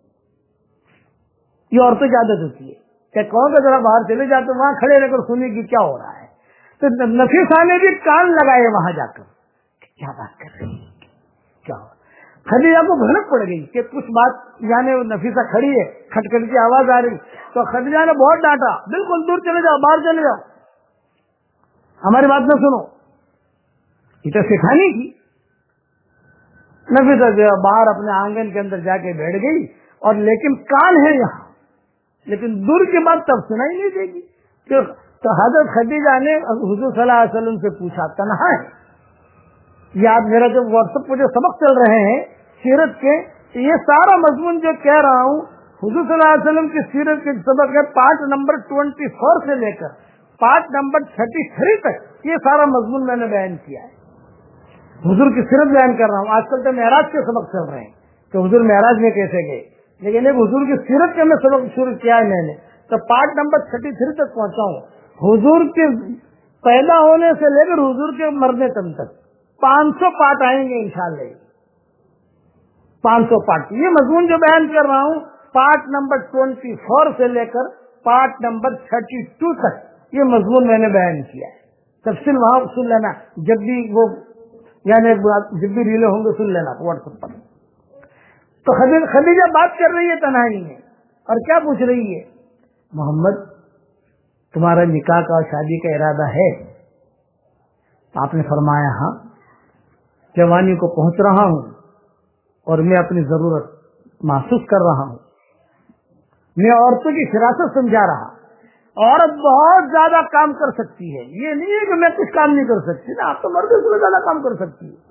Speaker 1: یہ عورتوں کی عادت ہوتی ہے کہ کون کا ذرا باہر چلے جاتے وہاں کھڑے رہ کر سننے کی کیا ہو رہا ہے۔ تو نفیسہ نے بھی کان لگائے وہاں جا کر، کیا بات کر رہی ہے، کیا ہو۔ خدیجہ کو بھنک پڑ گئی کہ کچھ بات، یعنی نفیسہ کھڑی ہے، کھٹکھٹ کی آواز آ رہی، تو خدیجہ نے بہت ڈانٹا، بالکل دور چلے جاؤ، باہر چلے جاؤ، ہماری بات نہ سنو، یہ تو سکھانی کی۔ نفیسہ جو باہر اپنے آنگن کے اندر جا کے بیٹھ گئی، اور لیکن کان ہے یہاں، لیکن دور کی بات تب سنائی نہیں دے گی۔ تو حضرت خدیجہ نے حضور صلی اللہ علیہ وسلم سے پوچھا، تنہا ہے؟ یہ آپ میرا جو واٹس ایپ پہ جو سبق چل رہے ہیں سیرت کے، یہ سارا مضمون جو کہہ رہا ہوں حضور صلی اللہ علیہ وسلم کی سیرت کے سبق ہے، پارٹ نمبر ٹوینٹی فور سے لے کر پارٹ نمبر تھرٹی تھری تک یہ سارا مضمون میں نے بیان کیا ہے، حضور کی سیرت بیان کر رہا ہوں۔ آج کل تو معراج کے سبق چل رہے ہیں کہ حضور معراج میں کیسے گئے، لیکن ایک حضور کی سیرت کے میں سبق شروع کیا ہے میں نے، تو پارٹ نمبر تھرٹی تھری تک پہنچا ہوں۔ حضور کے پیدا ہونے سے لے کر حضور کے مرنے تک پانچ سو پارٹ آئیں گے انشاءاللہ، پانچ سو پارٹ۔ یہ مضمون جو بیان کر رہا ہوں پارٹ نمبر ٹوینٹی فور سے لے کر پارٹ نمبر تھرٹی ٹو تک یہ مضمون میں نے بیان کیا ہے، تفصیل وہاں سن لینا، جب بھی وہ یعنی جب بھی ریلے ہوں گے سن لینا واٹس ایپ پر۔ تو خدیجہ بات کر رہی ہے تنہائی میں، اور کیا پوچھ رہی ہے؟ محمد تمہارا نکاح کا شادی کا ارادہ ہے؟ آپ نے فرمایا ہاں، جوانی کو پہنچ رہا ہوں اور میں اپنی ضرورت محسوس کر رہا ہوں، میں عورتوں کی فراست سمجھا رہا، عورت بہت زیادہ کام کر سکتی ہے، یہ نہیں ہے کہ میں کچھ کام نہیں کر سکتی نا، آپ تو مرد سے زیادہ کام کر سکتی ہے۔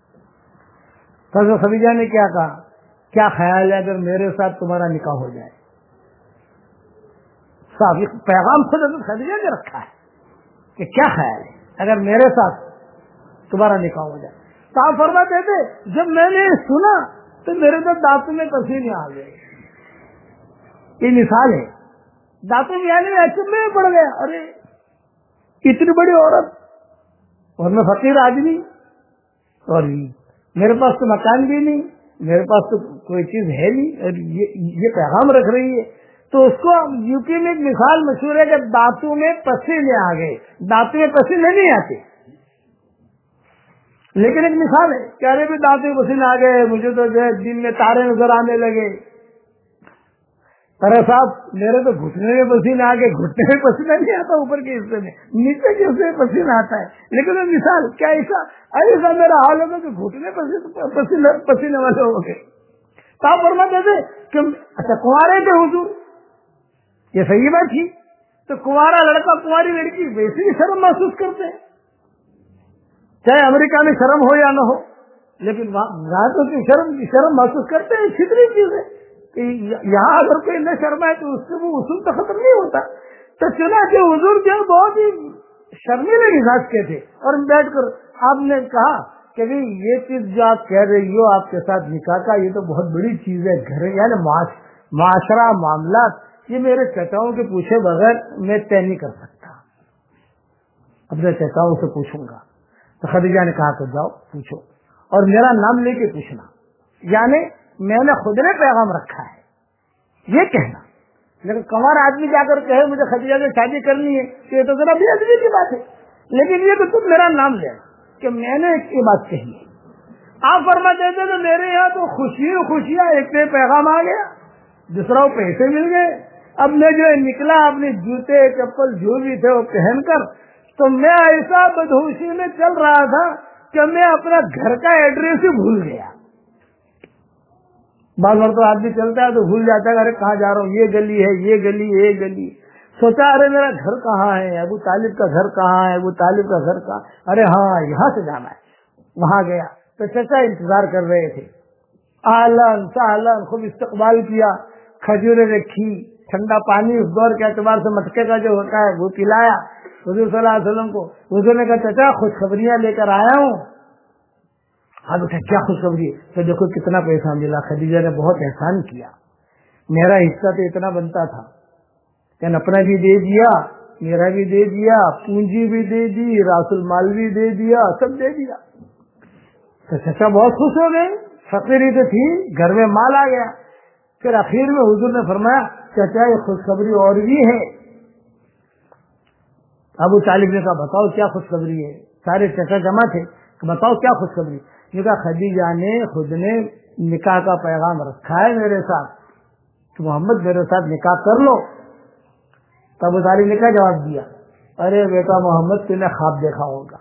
Speaker 1: حضرت خدیجہ نے کیا کہا، کیا خیال ہے اگر میرے ساتھ تمہارا نکاح ہو جائے؟ صاحب یہ پیغام خود حضرت خدیجہ نے رکھا ہے کہ کیا خیال ہے اگر میرے ساتھ تمہارا نکاح ہو جائے۔ صاحب فرماتے تھے جب میں نے سنا تو میرے تو دانتوں میں پسینے آ گئے، یہ مثال ہے، دانتوں میں آنے میں ایسے میں پڑ گیا، ارے اتنی بڑی عورت اور میں فقیر آدمی، اور میرے پاس تو مکان بھی نہیں، میرے پاس تو کوئی چیز ہے نہیں، اور یہ پیغام رکھ رہی ہے۔ تو اس کو یو پی میں ایک مثال مشہور ہے کہ دانتوں میں پسینے آ گئے، دانتوں میں پسینے نہیں آتے، لیکن ایک مثال ہے کہ ارے بھی دانتوں میں پسینے آ گئے، مجھے تو جو ہے دن میں تارے نظر آنے لگے، ارے صاحب میرے تو گھٹنے میں پسینے آ گئے، گھٹنے میں پسینہ نہیں آتا اوپر کے حصے میں، نیچے کے حصے میں پسینہ آتا ہے، لیکن وہ مثال کیا ایسا ایسا میرا حال ہوگا کہ گھٹنے پسینے پسینے والے ہو گئے۔ تو آپ فرماتے تھے کہ اچھا کنوارے تھے حضور، یہ صحیح بات تھی، تو کنوارا لڑکا کنواری لڑکی ویسے ہی شرم محسوس کرتے ہیں، چاہے امریکہ میں شرم ہو یا نہ ہو، لیکن وہاں تو شرم شرم محسوس کرتے ہیں، چھتری چیز ہے، یہاں اگر کوئی نہ شرمائے تو اس سے وہ اصول تو ختم نہیں ہوتا۔ تو چنانچہ حضور جو بہت ہی شرمیلے مزاج کے تھے، اور بیٹھ کر آپ نے کہا کہ یہ چیز جو آپ کہہ رہی ہو آپ کے ساتھ نکاح کا، یہ تو بہت بڑی چیز ہے، گھر یعنی معاشرہ معاملات یہ میرے چچاؤں کے پوچھے بغیر میں طے نہیں کر سکتا، اپنے چچاؤں سے پوچھوں گا۔ تو خدیجہ نے کہا کہ جاؤ پوچھو اور میرا نام لے کے پوچھنا، یعنی میں نے خود نے پیغام رکھا ہے یہ کہنا۔ لیکن کمار آدمی جا کر کہے مجھے خدیجہ سے شادی کرنی ہے تو یہ تو ذرا بے ادبی کی بات ہے، لیکن یہ کہ تم میرا نام لے کہ میں نے یہ بات کہی ہے۔ آپ فرماتے تھے تو میرے یہاں تو خوشی خوشیاں، ایک پہ پیغام آ گیا، دوسرا وہ پیسے مل گئے۔ اب میں جو نکلا اپنے جوتے چپل جو بھی تھے وہ پہن کر، تو میں ایسا بدہوشی میں چل رہا تھا کہ میں اپنا گھر کا ایڈریس ہی بھول گیا۔ بعض مرتبہ آدمی چلتا ہے تو بھول جاتا ہے ارے کہاں جا رہا ہوں، یہ گلی ہے یہ گلی یہ گلی، سوچا ارے میرا گھر کہاں ہے، ابو طالب کا گھر کہاں ہے، ابو طالب کا گھر کہاں، ارے ہاں یہاں سے جانا ہے۔ وہاں گیا تو چچا انتظار کر رہے تھے، اہلن سہلن خوب استقبال کیا، کھجوریں رکھی، ٹھنڈا پانی اس دور کے اعتبار سے مٹکے کا جو ہوتا ہے وہ پلایا حضور صلی اللہ علیہ وسلم کو۔ حضور نے کہا چچا خوشخبریاں لے کر آیا ہوں۔ ہاں بیٹا کیا خوشخبری ہے؟ تو دیکھو کتنا پیسہ ملا، خدیجہ نے بہت احسان کیا، میرا حصہ تو اتنا بنتا تھا کہ اپنا بھی دے دیا، میرا بھی دے دیا، پونجی بھی دے دی، راس المال بھی دے دیا، سب دے دیا۔ تو چچا بہت خوش ہو گئے، فقیری تو تھی گھر میں مال آ گیا۔ پھر اخیر میں حضور نے فرمایا چچا یہ خوشخبری اور بھی ہے۔ ابو طالب نے کہا بتاؤ کیا خوشخبری ہے؟ سارے چچا جمع تھے کہ بتاؤ کیا خوشخبری؟ یہ کہا خدیجہ نے خود نے نکاح کا پیغام رکھا ہے میرے ساتھ کہ محمد میرے ساتھ نکاح کر لو۔ تو ابو طالب نے کیا جواب دیا؟ ارے بیٹا محمد تو نے خواب دیکھا ہوگا،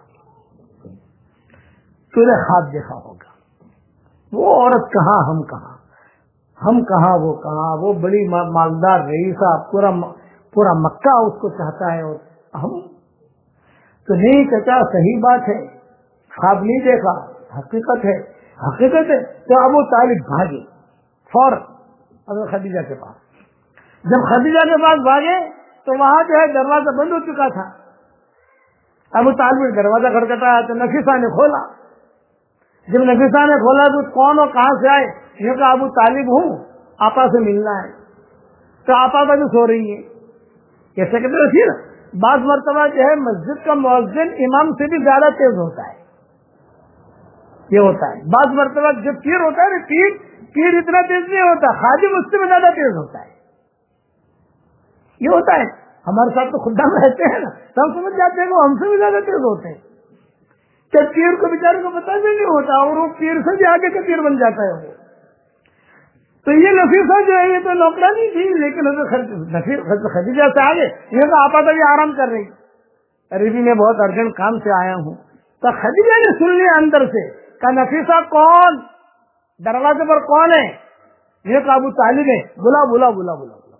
Speaker 1: تو نے خواب دیکھا ہوگا، وہ عورت کہاں ہم کہاں، ہم کہاں وہ کہاں، وہ بڑی مالدار رئیسہ، پورا پورا مکہ اس کو چاہتا ہے اور ہم تو نہیں۔ چچا صحیح بات ہے، خواب نہیں دیکھا، حقیقت ہے حقیقت ہے۔ تو ابو طالب بھاگے فوراً ابو خدیجہ کے پاس۔ جب خدیجہ کے پاس بھاگے تو وہاں جو ہے دروازہ بند ہو چکا تھا۔ ابو طالب نے دروازہ کھٹکھٹایا تو نفیسہ نے کھولا۔ جب نفیسہ نے کھولا تو کون اور کہاں سے آئے؟ یہ کہا ابو طالب ہوں، آپا سے ملنا ہے۔ تو آپا کا جو سو رہی ہے کیسے کہتے رکھیے نا، بعض مرتبہ جو ہے مسجد کا مؤذن امام سے بھی زیادہ تیز ہوتا ہے، یہ ہوتا ہے۔ بعض مرتبہ جب پیر ہوتا ہے نا، پیر پیر اتنا تیز نہیں ہوتا، خادم اس سے بھی زیادہ تیز ہوتا ہے، یہ ہوتا ہے۔ ہمارے ساتھ تو خدام رہتے ہیں نا تو ہم سمجھ جاتے ہیں کہ ہم سے بھی زیادہ تیز ہوتے ہیں، کہ پیر کو بیچارے کو پتہ بھی نہیں ہوتا اور وہ پیر سے بھی آگے کا پیر بن جاتا ہے وہ۔ تو یہ نفیسہ جو ہے یہ تو نوکرانی تھی، لیکن خدیجہ سے آگے یہ تو آپا تو بھی آرام کر رہی، ارے بھی میں بہت ارجنٹ کام سے آیا ہوں۔ تو خدیجہ نے سن لیا اندر سے کہ نفیسہ کون، دروازے پر کون ہے؟ یہ کہ ابو طالب ہے، بلا بلا بلا بلا بلا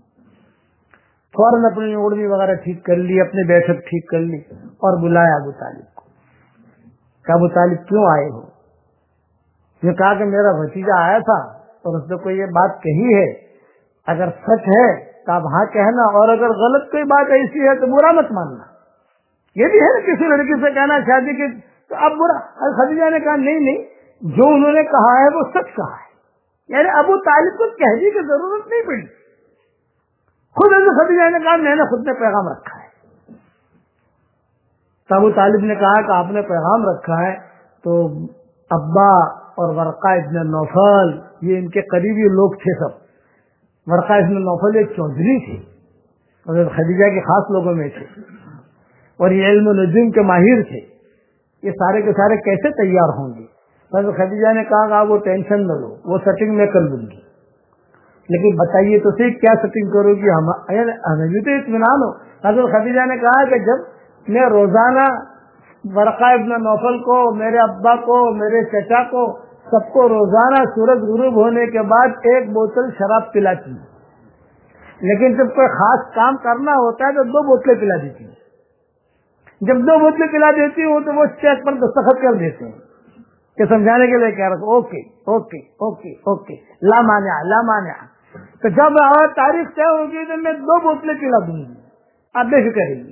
Speaker 1: فوراً اپنی اوڑھنی وغیرہ ٹھیک کر لی، اپنی بیٹھک ٹھیک کر لی اور بلایا ابو طالب کو کہ ابو طالب کیوں آئے ہو؟ یہ کہا کہ میرا بھتیجا آیا تھا اور اس نے کوئی یہ بات کہی ہے، اگر سچ ہے تو آپ ہاں کہنا، اور اگر غلط کوئی بات ایسی ہے تو برا مت ماننا۔ یہ بھی ہے نا کسی لڑکی سے کہنا شادی کی تو اب برا۔ خدیجہ نے کہا نہیں نہیں، جو انہوں نے کہا ہے وہ سچ کہا ہے، یعنی ابو طالب کو کہنے کی ضرورت نہیں پڑی، خود خدیجہ نے کہا میں نے خود نے پیغام رکھا ہے۔ تو ابو طالب نے کہا کہ آپ نے پیغام رکھا ہے تو ابا اور ورقہ ابن نوفل یہ ان کے قریبی لوگ تھے سب۔ ورقہ ابن نوفل ایک چودھری تھے اور خدیجہ کے خاص لوگوں میں تھے اور یہ علم نجوم کے ماہر تھے، یہ سارے کے سارے کیسے تیار ہوں گے؟ بس خدیجہ نے کہا کہ وہ ٹینشن نہ لو، وہ سیٹنگ میں کر لوں گی، لیکن بتائیے تو صحیح کیا سیٹنگ کرو گی، ہمیں بھی تو اطمینان ہو۔ حضرت خدیجہ نے کہا کہ جب میں روزانہ ورقہ ابن نوفل کو، میرے ابا کو، میرے چچا کو، سب کو روزانہ سورج غروب ہونے کے بعد ایک بوتل شراب پلاتی ہوں، لیکن جب کوئی خاص کام کرنا ہوتا ہے تو دو بوتلیں پلا دیتی ہوں۔ جب دو بوتلیں پلا دیتی ہوں تو وہ چیک پر دستخط کر دیتے ہیں کہ سمجھانے کے لیے کہہ رہا اوکے اوکے اوکے اوکے لا مانع لا مانع۔ تو جب تاریخ طے ہوگی تو میں دو بوتلیں پلا دوں گی، آپ بے فکر رہیے۔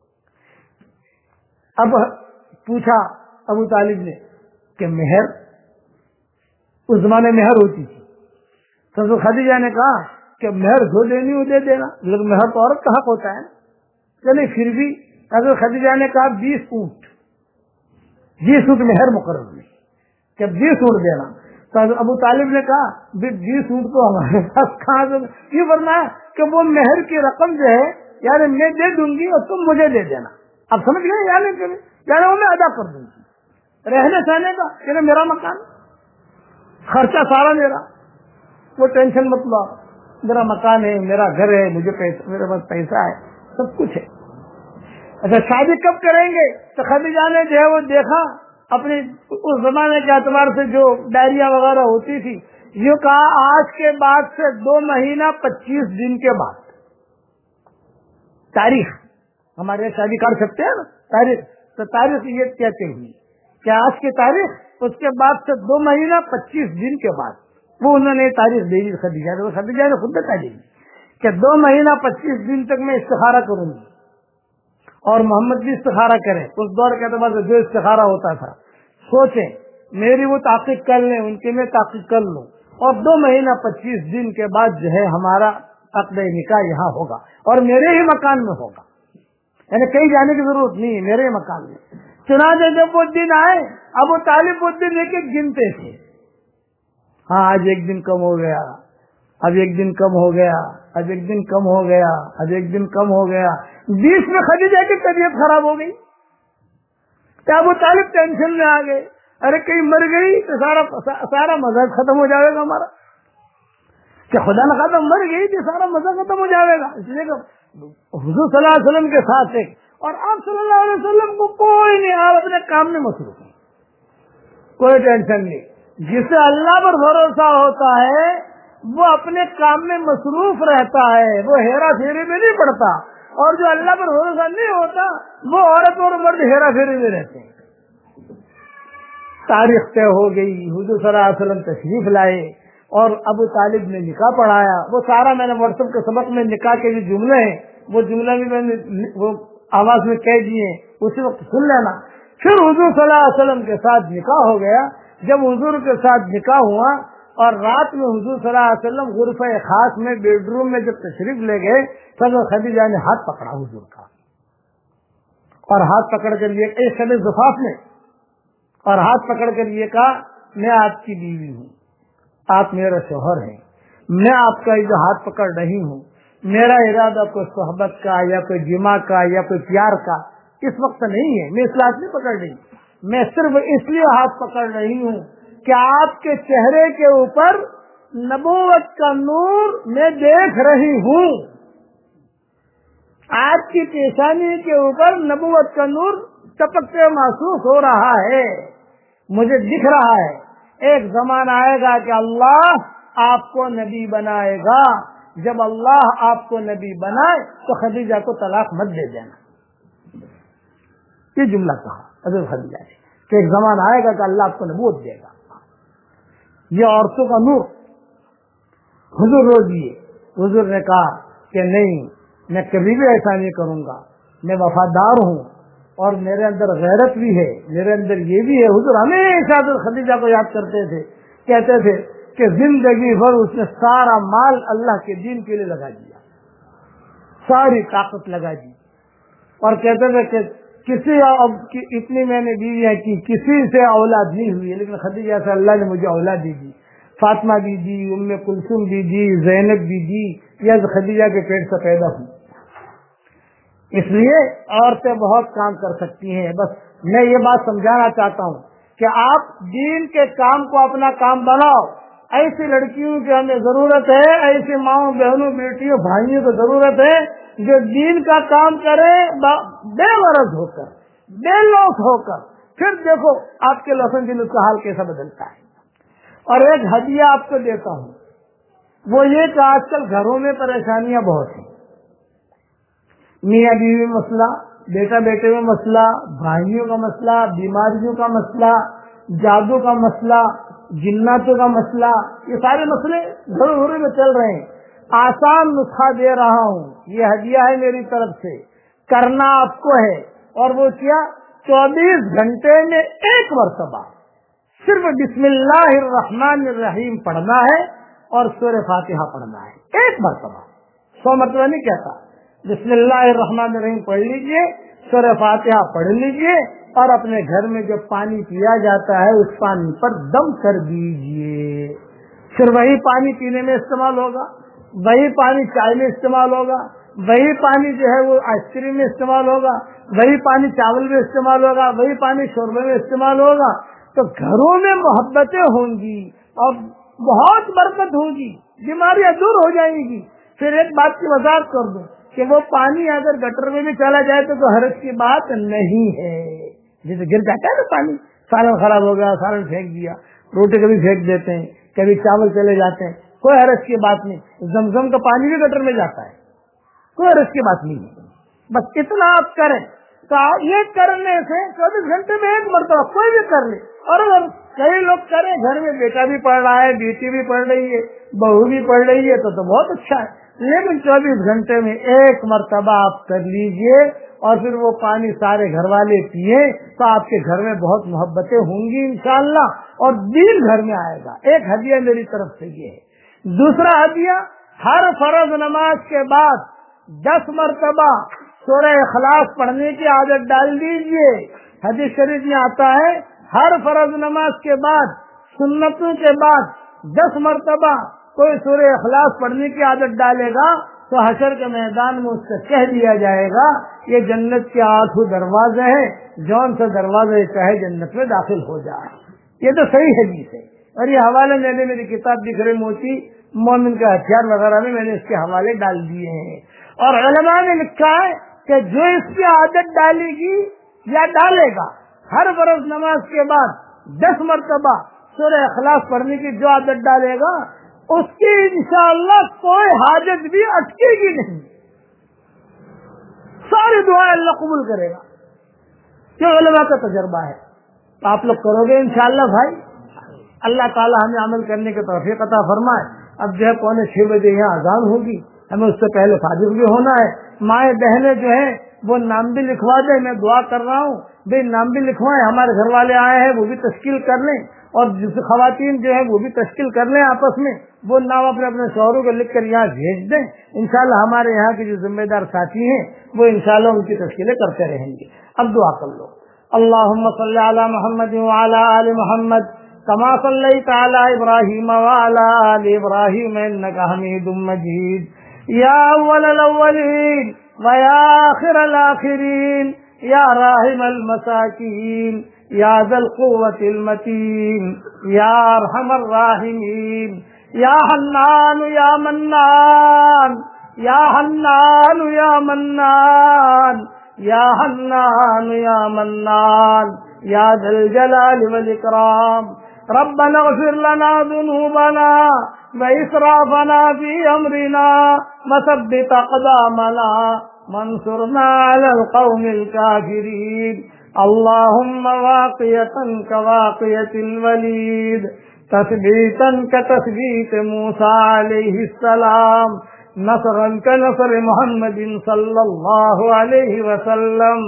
Speaker 1: اب پوچھا ابو طالب نے کہ مہر، اس زمانے مہر ہوتی تھی، تو خدیجہ نے کہا کہ مہر جو دینی ہو دے دینا، لیکن مہر تو عورت کا حق ہوتا ہے نا. چلے پھر بھی اگر خدیجہ نے کہا بیس اونٹ بیس اونٹ مہر مقرر ہوئی کہ بیس اونٹ دینا، تو ابو طالب نے کہا بیس اونٹ تو ہمارے پاس کہاں سے، یہ فرمایا کہ وہ مہر کی رقم جو ہے یعنی میں دے دوں گی اور تم مجھے دے دینا. اب سمجھ گئے یعنی یعنی وہ میں ادا کر دوں گی، رہنے سہنے کا کہ میرا مکان، خرچہ سارا میرا، وہ ٹینشن مت لو، میرا مکان ہے، میرا گھر ہے، مجھے پیسہ، میرے پاس پیسہ ہے، سب کچھ ہے. اچھا شادی کب کریں گے؟ تو خدیجہ نے جو ہے وہ دیکھا اپنی اس زمانے کے اعتبار سے جو ڈائریاں وغیرہ ہوتی تھی، یہ کہا آج کے بعد سے دو مہینہ پچیس دن کے بعد تاریخ، ہمارے یہاں شادی کر سکتے ہیں نا تاریخ، تو تاریخ یہ کہتے ہیں کہ آج کی تاریخ اس کے بعد سے دو مہینہ پچیس دن کے بعد، وہ انہوں نے تاریخ دے دی خدیجہ نے. خدیجہ نے خود بتا دی کہ دو مہینہ پچیس دن تک میں استخارہ کروں گی، اور محمد بھی استخارہ کریں. اس دور کے اعتبار سے جو استخارہ ہوتا تھا، سوچیں میری وہ تحقیق کر لیں، ان کی میں تحقیق کر لوں، اور دو مہینہ پچیس دن کے بعد جو ہے ہمارا عقد نکاح یہاں ہوگا اور میرے ہی مکان میں ہوگا، یعنی کہیں جانے کی ضرورت نہیں ہے، میرے ہی مکان میں. چنانچہ جب وہ دن آئے ابو طالب وہ دن ایک ایک گنتے تھے، ہاں آج ایک دن کم ہو گیا، اب ایک دن کم ہو گیا، اب ایک دن کم ہو گیا، اب ایک دن کم ہو گیا. بیس میں خدیجہ کی طبیعت خراب ہو گئی تو ابو طالب ٹینشن میں آ گئے، ارے کہیں مر گئی تو سارا سارا مذہب ختم ہو جائے گا ہمارا، کہ خدا نہ خاصا مر گئی تو سارا مذہب ختم ہو جائے گا. اس لیے کہ حضور صلی اللہ علیہ وسلم کے ساتھ ایک، اور آپ صلی اللہ علیہ وسلم کو کوئی نہیں، آپ اپنے کام میں مصروف ہیں، کوئی ٹینشن نہیں. جسے اللہ پر بھروسہ ہوتا ہے وہ اپنے کام میں مصروف رہتا ہے، وہ ہیرا پھیری میں نہیں پڑتا، اور جو اللہ پر بھروسہ نہیں ہوتا وہ عورت اور مرد ہیرا پھیری میں رہتے ہیں. تاریخ طے ہو گئی، حضور صلی اللہ علیہ وسلم تشریف لائے اور ابو طالب نے نکاح پڑھایا. وہ سارا میں نے واٹس ایپ کے سبق میں نکاح کے جو جملے ہیں وہ جملے بھی میں نے وہ آواز میں کہہ دیے، اسی وقت سن لینا. پھر حضور صلی اللہ علیہ وسلم کے ساتھ نکاح ہو گیا. جب حضور کے ساتھ نکاح ہوا اور رات میں حضور صلی اللہ علیہ وسلم غرفہ خاص میں بیڈ روم میں جب تشریف لے گئے تب خدیجہ نے ہاتھ پکڑا حضور کا، اور ہاتھ پکڑ کر یہ ایک شب زفاف میں، اور ہاتھ پکڑ کر یہ کہا میں آپ کی بیوی ہوں، آپ میرا شوہر ہیں، میں آپ کا جو ہاتھ پکڑ رہی ہوں، میرا ارادہ کوئی صحبت کا یا کوئی جمع کا یا کوئی پیار کا اس وقت نہیں ہے، میں اس ہاتھ نہیں پکڑ رہی، میں صرف اس لیے ہاتھ پکڑ رہی ہوں کہ آپ کے چہرے کے اوپر نبوت کا نور میں دیکھ رہی ہوں، آپ کی پیشانی کے اوپر نبوت کا نور ٹپکتے محسوس ہو رہا ہے، مجھے دکھ رہا ہے. ایک زمانہ آئے گا کہ اللہ آپ کو نبی بنائے گا، جب اللہ آپ کو نبی بنائے تو خدیجہ کو طلاق مت دے دینا. یہ جملہ کہا حضرت خدیجہ نے کہ ایک زمانہ آئے گا کہ اللہ آپ کو نبوت دے گا. یہ عورتوں کا نور حضور رو دیے. حضور نے کہا کہ نہیں، میں کبھی بھی ایسا نہیں کروں گا، میں وفادار ہوں اور میرے اندر غیرت بھی ہے، میرے اندر یہ بھی ہے. حضور ہمیشہ خدیجہ کو یاد کرتے تھے، کہتے تھے کہ زندگی بھر اس نے سارا مال اللہ کے دین کے لیے لگا دیا، ساری طاقت لگا دی، اور کہتے تھے کہ کسی اتنی میں نے بیویاں کی کسی سے اولاد نہیں ہوئی، لیکن خدیجہ سے اللہ نے مجھے اولاد دی دی، فاطمہ بھی دی، ام کلثوم بھی دی، زینب بھی دی، یہ خدیجہ کے پیٹ سے پیدا ہوئی. اس لیے عورتیں بہت کام کر سکتی ہیں. بس میں یہ بات سمجھانا چاہتا ہوں کہ آپ دین کے کام کو اپنا کام بناؤ. ایسی لڑکیوں کی ہمیں ضرورت ہے، ایسی ماؤں بہنوں بیٹیوں بھائیوں کو ضرورت ہے جو دین کا کام کرے بے غرض ہو کر، بے لوس ہو کر. پھر دیکھو آپ کے لوسن دل کا حال کیسا بدلتا ہے. اور ایک ہدیہ آپ کو دیتا ہوں، وہ یہ کہ آج کل گھروں میں پریشانیاں بہت ہیں، میاں بیوی میں مسئلہ، بیٹا بیٹے میں مسئلہ، بھائیوں کا مسئلہ، بیماریوں کا مسئلہ، جادو کا مسئلہ، جناتوں کا مسئلہ، یہ سارے مسئلے گھر گھر میں چل رہے ہیں. آسان نسخہ دے رہا ہوں، یہ ہدیہ ہے میری طرف سے، کرنا آپ کو ہے. اور وہ کیا؟ چوبیس گھنٹے میں ایک مرتبہ صرف بسم اللہ الرحمن الرحیم پڑھنا ہے اور سورہ فاتحہ پڑھنا ہے ایک مرتبہ, سو مرتبہ نہیں کہتا. بسم اللہ الرحمن الرحیم پڑھ لیجئے, سورہ فاتحہ پڑھ لیجئے, اور اپنے گھر میں جو پانی پیا جاتا ہے اس پانی پر دم کر دیجئے. پھر وہی پانی پینے میں استعمال ہوگا, وہی پانی چائے میں استعمال ہوگا, وہی پانی جو ہے وہ آئس کریم میں استعمال ہوگا, وہی پانی چاول میں استعمال ہوگا, وہی پانی شوربے میں استعمال ہوگا. تو گھروں میں محبتیں ہوں گی اور بہت برکت ہوگی, بیماریاں دور ہو جائیں گی. پھر ایک بات کی وضاحت کر دوں کہ وہ پانی اگر گٹر میں بھی چلا جائے تو تو حرج کی بات نہیں ہے. جیسے گر جاتا ہے نا پانی, سالن خراب ہو گیا, سالن پھینک دیا, روٹی کبھی پھینک دیتے ہیں, کبھی چاول چلے جاتے ہیں, کوئی حرج کی بات نہیں. زمزم کا پانی بھی گٹر میں جاتا ہے, کوئی حرج کی بات نہیں ہے. بس اتنا آپ کریں تو یہ کرنے سے چوبیس گھنٹے میں ایک مرتبہ کوئی بھی کر لے. اور اگر کئی لوگ کریں, گھر میں بیٹا بھی پڑھ رہا ہے, بیٹی بھی پڑھ رہی ہے, بہو بھی پڑھ رہی ہے, تو تو بہت اچھا ہے. لیکن چوبیس گھنٹے میں ایک مرتبہ آپ کر لیجئے اور پھر وہ پانی سارے گھر والے پیئے تو آپ کے گھر میں بہت محبتیں ہوں گی انشاءاللہ, اور دین گھر میں آئے گا. ایک ہدیہ میری طرف سے یہ ہے. دوسرا ہدیہ, ہر فرض نماز کے بعد دس مرتبہ سورہ اخلاص پڑھنے کی عادت ڈال دیجئے. حدیث شریف میں آتا ہے ہر فرض نماز کے بعد, سنتوں کے بعد دس مرتبہ کوئی سورہ اخلاص پڑھنے کی عادت ڈالے گا تو حشر کے میدان میں اس سے کہہ دیا جائے گا یہ جنت کے آٹھوں دروازے ہیں, جون سے دروازے چاہے جنت میں داخل ہو جائے. یہ تو صحیح حدیث ہے, اور یہ حوالے میں نے میری کتاب بکھرے موتی مومن کا ہتھیار وغیرہ میں میں نے اس کے حوالے ڈال دیے ہیں. اور علماء نے لکھا ہے کہ جو اس کی عادت ڈالے گی یا ڈالے گا ہر فرض نماز کے بعد دس مرتبہ سورہ اخلاص پڑھنے کی جو عادت ڈالے گا اس کی انشاءاللہ کوئی حاجت بھی اٹکے گی نہیں, ساری دعائیں اللہ قبول کرے گا. یہ علماء کا تجربہ ہے. تو آپ لوگ کرو گے انشاءاللہ بھائی. اللہ تعالی ہمیں عمل کرنے کی توفیق عطا فرمائے. اب جو ہے پونے چھ بجے یہاں اذان ہوگی, ہمیں اس سے پہلے فاضل بھی ہونا ہے. مائیں بہنیں جو ہیں وہ نام بھی لکھوا دیں, میں دعا کر رہا ہوں بھائی نام بھی لکھوائیں. ہمارے گھر والے آئے ہیں وہ بھی تشکیل کر لیں, اور جس خواتین جو ہے وہ بھی تشکیل کر لیں آپس میں, وہ نام اپنے اپنے شوہروں کو لکھ کر یہاں بھیج دیں. انشاءاللہ ہمارے یہاں کے جو ذمہ دار ساتھی ہیں وہ انشاءاللہ ان کی تشکیلیں کرتے رہیں گے. اب دعا کر لو. اللہم صلی علی محمد وعلی آل محمد کما صلیت علی ابراہیم وعلی آل ابراہیم انک حمید مجید. یا اول الاولین ویا آخر الاخرین یا راحم المساکین یا ذا القوة المتین یا ارحم الراحمین یا حنان یا منان یا حنان یا منان یا حنان یا منان یا ذا الجلال والاکرام. ربنا اغفر لنا ذنوبنا وإسرافنا في أمرنا وثبت أقدامنا وانصرنا على القوم الكافرين. اللهم واقية كواقية الوليد, تثبيتا كتثبيت موسى عليه السلام, نصرا كنصر محمد صلى الله عليه وسلم.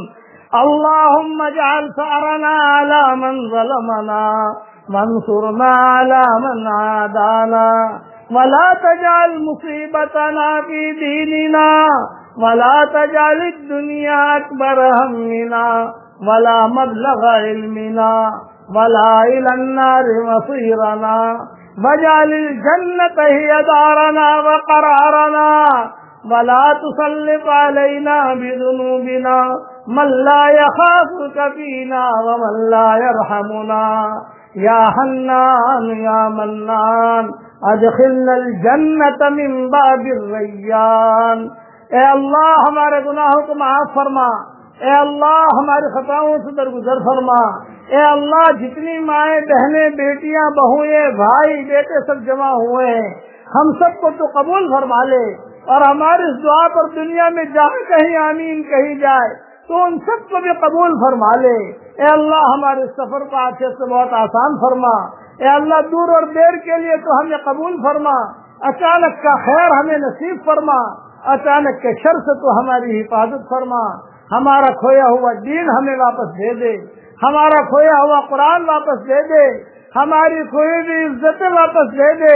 Speaker 1: اللهم اجعل ثأرنا على من ظلمنا وانصرنا على من عادانا, ولا تجعل مصيبتنا في ديننا, ولا تجعل الدنيا أكبر همنا ولا مبلغ علمنا ولا إلى النار مصيرنا, واجعل الجنة هي دارنا وقرارنا, ولا تسلط علينا بذنوبنا من لا يخافك فينا ومن لا يرحمنا. یا حنان یا منان ادخلنا الجنت من باب الریان. اے اللہ ہمارے گناہوں کو معاف فرما, اے اللہ ہماری خطاؤں سے درگزر فرما, اے اللہ جتنی مائیں بہنیں بیٹیاں بہویں بھائی بیٹے سب جمع ہوئے ہیں ہم سب کو تو قبول فرما لے, اور ہماری اس دعا پر دنیا میں جہاں کہیں آمین کہی جائے تو ان سب کو بھی قبول فرما لے. اے اللہ ہمارے سفر کو آج سے بہت آسان فرما, اے اللہ دور اور دیر کے لیے تو ہمیں قبول فرما, اچانک کا خیر ہمیں نصیب فرما, اچانک کے شر سے تو ہماری حفاظت فرما. ہمارا کھویا ہوا دین ہمیں واپس دے دے, ہمارا کھویا ہوا قرآن واپس دے دے, ہماری کھوئی ہوئی عزتیں واپس دے دے,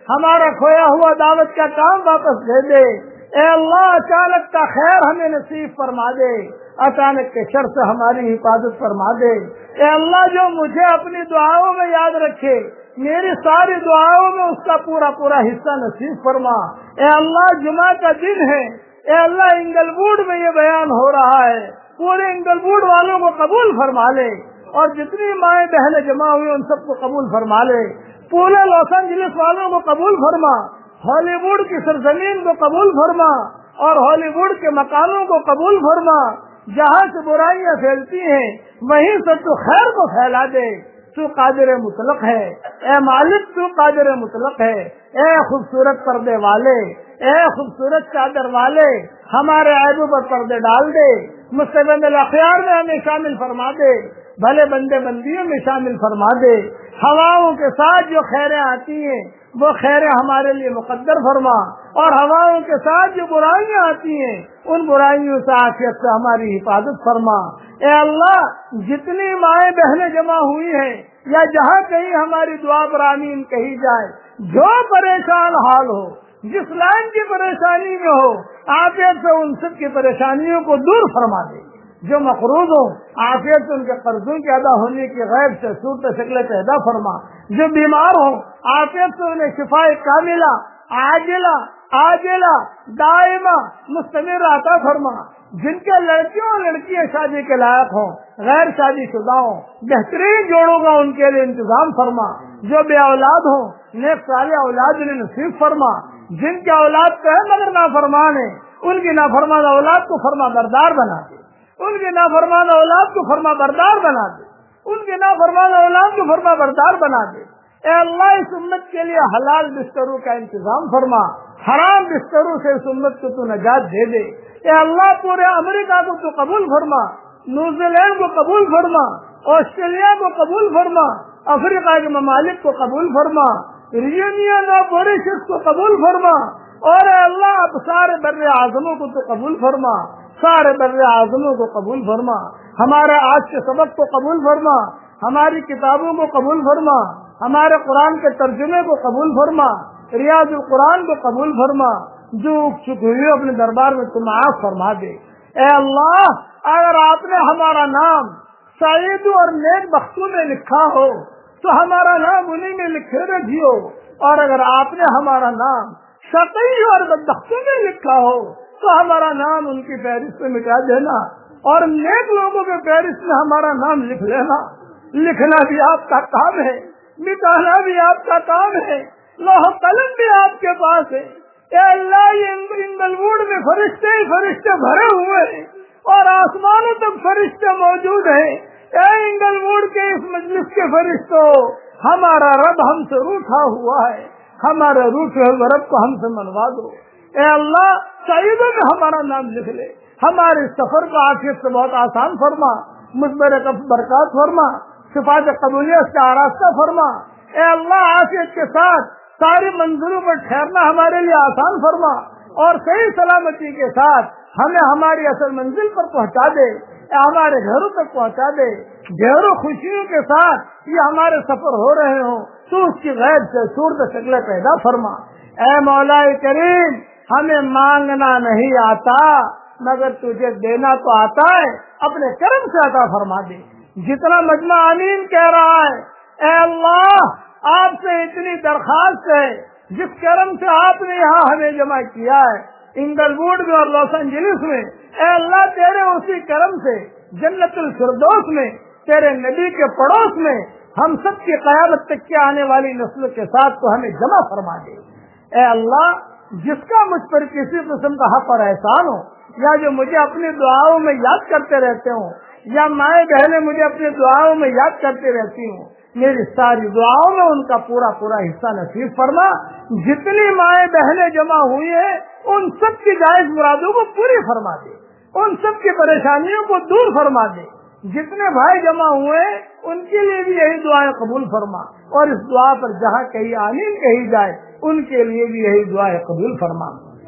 Speaker 1: ہمارا کھویا ہوا دعوت کا کام واپس دے دے، اے اللہ اچانک کا خیر ہمیں نصیب فرما دے، اچانک کے شر سے ہماری حفاظت فرما دے، اے اللہ جو مجھے اپنی دعاؤں میں یاد رکھے میری ساری دعاؤں میں اس کا پورا پورا حصہ نصیب فرما، اے اللہ جمعہ کا دن ہے، اے اللہ انگل ووڈ میں یہ بیان ہو رہا ہے، پورے انگل ووڈ والوں کو قبول فرما لے، اور جتنی مائیں بہنیں جمع ہوئی ان سب کو قبول فرما لے، پورے لاس اینجلس والوں کو قبول فرما، ہالی ووڈ کی سرزمین کو قبول فرما، اور ہالی ووڈ کے مکانوں کو قبول فرما، جہاں سے برائیاں پھیلتی ہیں وہیں سے تو خیر کو پھیلا دے، تو قادر مطلق ہے، اے مالک تو قادر مطلق ہے، اے خوبصورت پردے والے، اے خوبصورت چادر والے، ہمارے عیبوں پر پردے ڈال دے، مستبد الاخیار میں ہمیں شامل فرما دے، بھلے بندے بندیوں میں شامل فرما دے، ہواؤں کے ساتھ جو خیریں آتی ہیں وہ خیریں ہمارے لیے مقدر فرما، اور ہواؤں کے ساتھ جو برائیاں آتی ہیں ان برائیوں سے عافیت سے ہماری حفاظت فرما، اے اللہ جتنی مائیں بہنیں جمع ہوئی ہیں یا جہاں کہیں ہماری دعا پر آمین کہی جائے، جو پریشان حال ہو جس لائن کی پریشانی میں ہو عافیت سے ان سب کی پریشانیوں کو دور فرما دے، جو مقروض ہو عافیت سے ان کے قرضوں کے ادا ہونے کی غیب سے صورت شکل پیدا فرما، جو بیمار ہو عافیت سے انہیں شفا کاملہ عاجلہ عاجلہ دائمہ مستمر عطا فرما، جن کے لڑکیوں اور لڑکیاں شادی کے لائق ہوں غیر شادی شدہ ہوں بہترین جوڑوں کا ان کے لیے انتظام فرما، جو بے اولاد ہوں نیک صالح اولاد انہیں نصیب فرما، جن کے اولاد تو ہے مگر نافرمان ہے ان کی نافرمان اولاد کو فرما بردار بنا دے، ان کے نافرمان اولاد کو فرما بردار بنا دے، ان کے نافرمان اولاد کو فرما بردار بنا دے، اے اللہ اس امت کے لیے حلال بستروں کا انتظام فرما، حرام بستروں سے اس امت کو تو نجات دے دے، اے اللہ پورے امریکہ کو تو قبول فرما، نیوزی لینڈ کو قبول فرما، آسٹریلیا کو قبول فرما، افریقہ کے ممالک کو قبول فرما، ریونین آف موریشس کو قبول فرما، اور اے اللہ اب سارے بر اعظموں کو تو قبول فرما، سارے بر اعظموں کو قبول فرما، ہمارے آج کے سبق کو قبول فرما، ہماری کتابوں کو قبول فرما، ہمارے قرآن کے ترجمے کو قبول فرما، ریاض القرآن کو قبول فرما، جو چک ہوئی اپنے دربار میں تم معاف فرما دے، اے اللہ اگر آپ نے ہمارا نام سعید اور نیک بختوں میں لکھا ہو تو ہمارا نام انہیں میں لکھے رکھیو، اور اگر آپ نے ہمارا نام شقی اور بدبختوں میں لکھا ہو تو ہمارا نام ان کی فہرست سے مٹا دینا، اور نیک لوگوں کے فہرست میں ہمارا نام لکھ لینا، لکھنا بھی آپ کا کام ہے، مٹانا بھی آپ کا کام ہے، لوح قلم بھی آپ کے پاس ہے، اے اللہ یہ انگل ووڈ میں فرشتے ہی فرشتے بھرے ہوئے ہیں اور آسمانوں تک فرشتے موجود ہیں، اے انگل ووڈ کے اس مجلس کے فرشتوں ہمارا رب ہم سے روٹھا ہوا ہے، ہمارے روٹھے ہوئے رب کو ہم سے منوا دو، اے اللہ سعیدوں میں ہمارا نام لکھ لے، ہمارے سفر کو عافیت سے بہت آسان فرما، مثبت برکات فرما، صفات قبولیت کا آراستہ فرما، اے اللہ عافیت کے ساتھ ساری منزلوں پر ٹھہرنا ہمارے لیے آسان فرما، اور صحیح سلامتی کے ساتھ ہمیں ہماری اصل منزل پر پہنچا دے، ہمارے گھروں تک پہنچا دے، ڈھیروں خوشیوں کے ساتھ یہ ہمارے سفر ہو رہے ہوں تو اس کی غیب سے صورت شکل پیدا فرما، اے مولا کریم ہمیں مانگنا نہیں آتا مگر تجھے دینا تو آتا ہے، اپنے کرم سے عطا فرما دے، جتنا مجمع آمین کہہ رہا ہے اے اللہ آپ سے اتنی درخواست ہے، جس کرم سے آپ نے یہاں ہمیں جمع کیا ہے انگل ووڈ میں اور لاس اینجلس میں، اے اللہ تیرے اسی کرم سے جنت الفردوس میں تیرے نبی کے پڑوس میں ہم سب کی قیامت تک کے آنے والی نسل کے ساتھ تو ہمیں جمع فرما دے، اے اللہ جس کا مجھ پر کسی قسم کا حق اور احسان ہو، یا جو مجھے اپنی دعاؤں میں یاد کرتے رہتے ہوں، یا مائیں بہنیں مجھے اپنی دعاؤں میں یاد کرتے رہتی ہوں، میری ساری دعاؤں میں ان کا پورا پورا حصہ نصیب فرما، جتنی مائیں بہنیں جمع ہوئی ہیں ان سب کی جائز مرادوں کو پوری فرما دے، ان سب کی پریشانیوں کو دور فرما دے، جتنے بھائی جمع ہوئے ان کے لیے بھی یہی دعائیں قبول فرما، اور اس دعا پر جہاں کہیں آمین کہی جائے ان کے لیے بھی یہی دعائیں قبول فرما،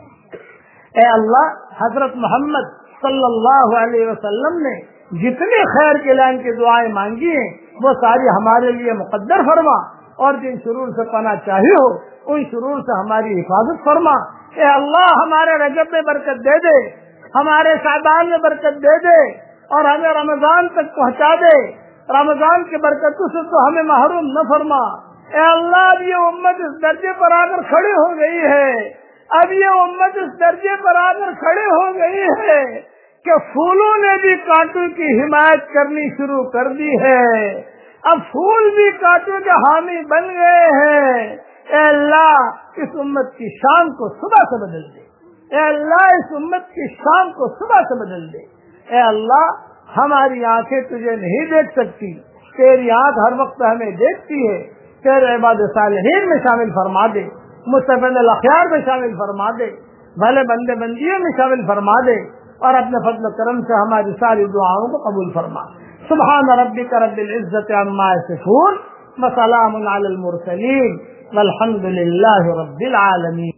Speaker 1: اے اللہ حضرت محمد صلی اللہ علیہ وسلم نے جتنی خیر کے لائن کی دعائیں مانگی ہیں وہ ساری ہمارے لیے مقدر فرما، اور جن شرور سے پناہ چاہی ہو ان شرور سے ہماری حفاظت فرما۔ اے اللہ ہمارے رجب میں برکت دے دے، ہمارے شعبان میں برکت دے دے، اور ہمیں رمضان تک پہنچا دے۔ رمضان کی برکتوں سے تو ہمیں محروم نہ فرما۔ اے اللہ اب یہ امت اس درجے پر آ کر کھڑی ہو گئی ہے، اب یہ امت اس درجے پر آ کر کھڑی ہو گئی ہے کہ پھولوں نے بھی کانٹوں کی حمایت کرنی شروع کر دی ہے، اب پھول بھی کانٹوں کے حامی بن گئے ہیں۔ اے اللہ اس امت کی شان کو صبح سے بدل دے، اے اللہ اس امت کی شان کو صبح سے بدل دے۔ اے اللہ ہماری آنکھیں تجھے نہیں دیکھ سکتی، تیری آنکھ ہر وقت ہمیں دیکھتی ہے، تیرے عباد صالحین میں شامل فرما دے، مصطفین الاخیار میں شامل فرما دے، بھلے بندے بندیوں میں شامل فرما دے، اور اپنے فضل و کرم سے ہماری ساری دعاؤں کو قبول فرما۔ سبحان ربک رب العزت عما یصفون وسلام علی المرسلین والحمد للہ رب العالمین۔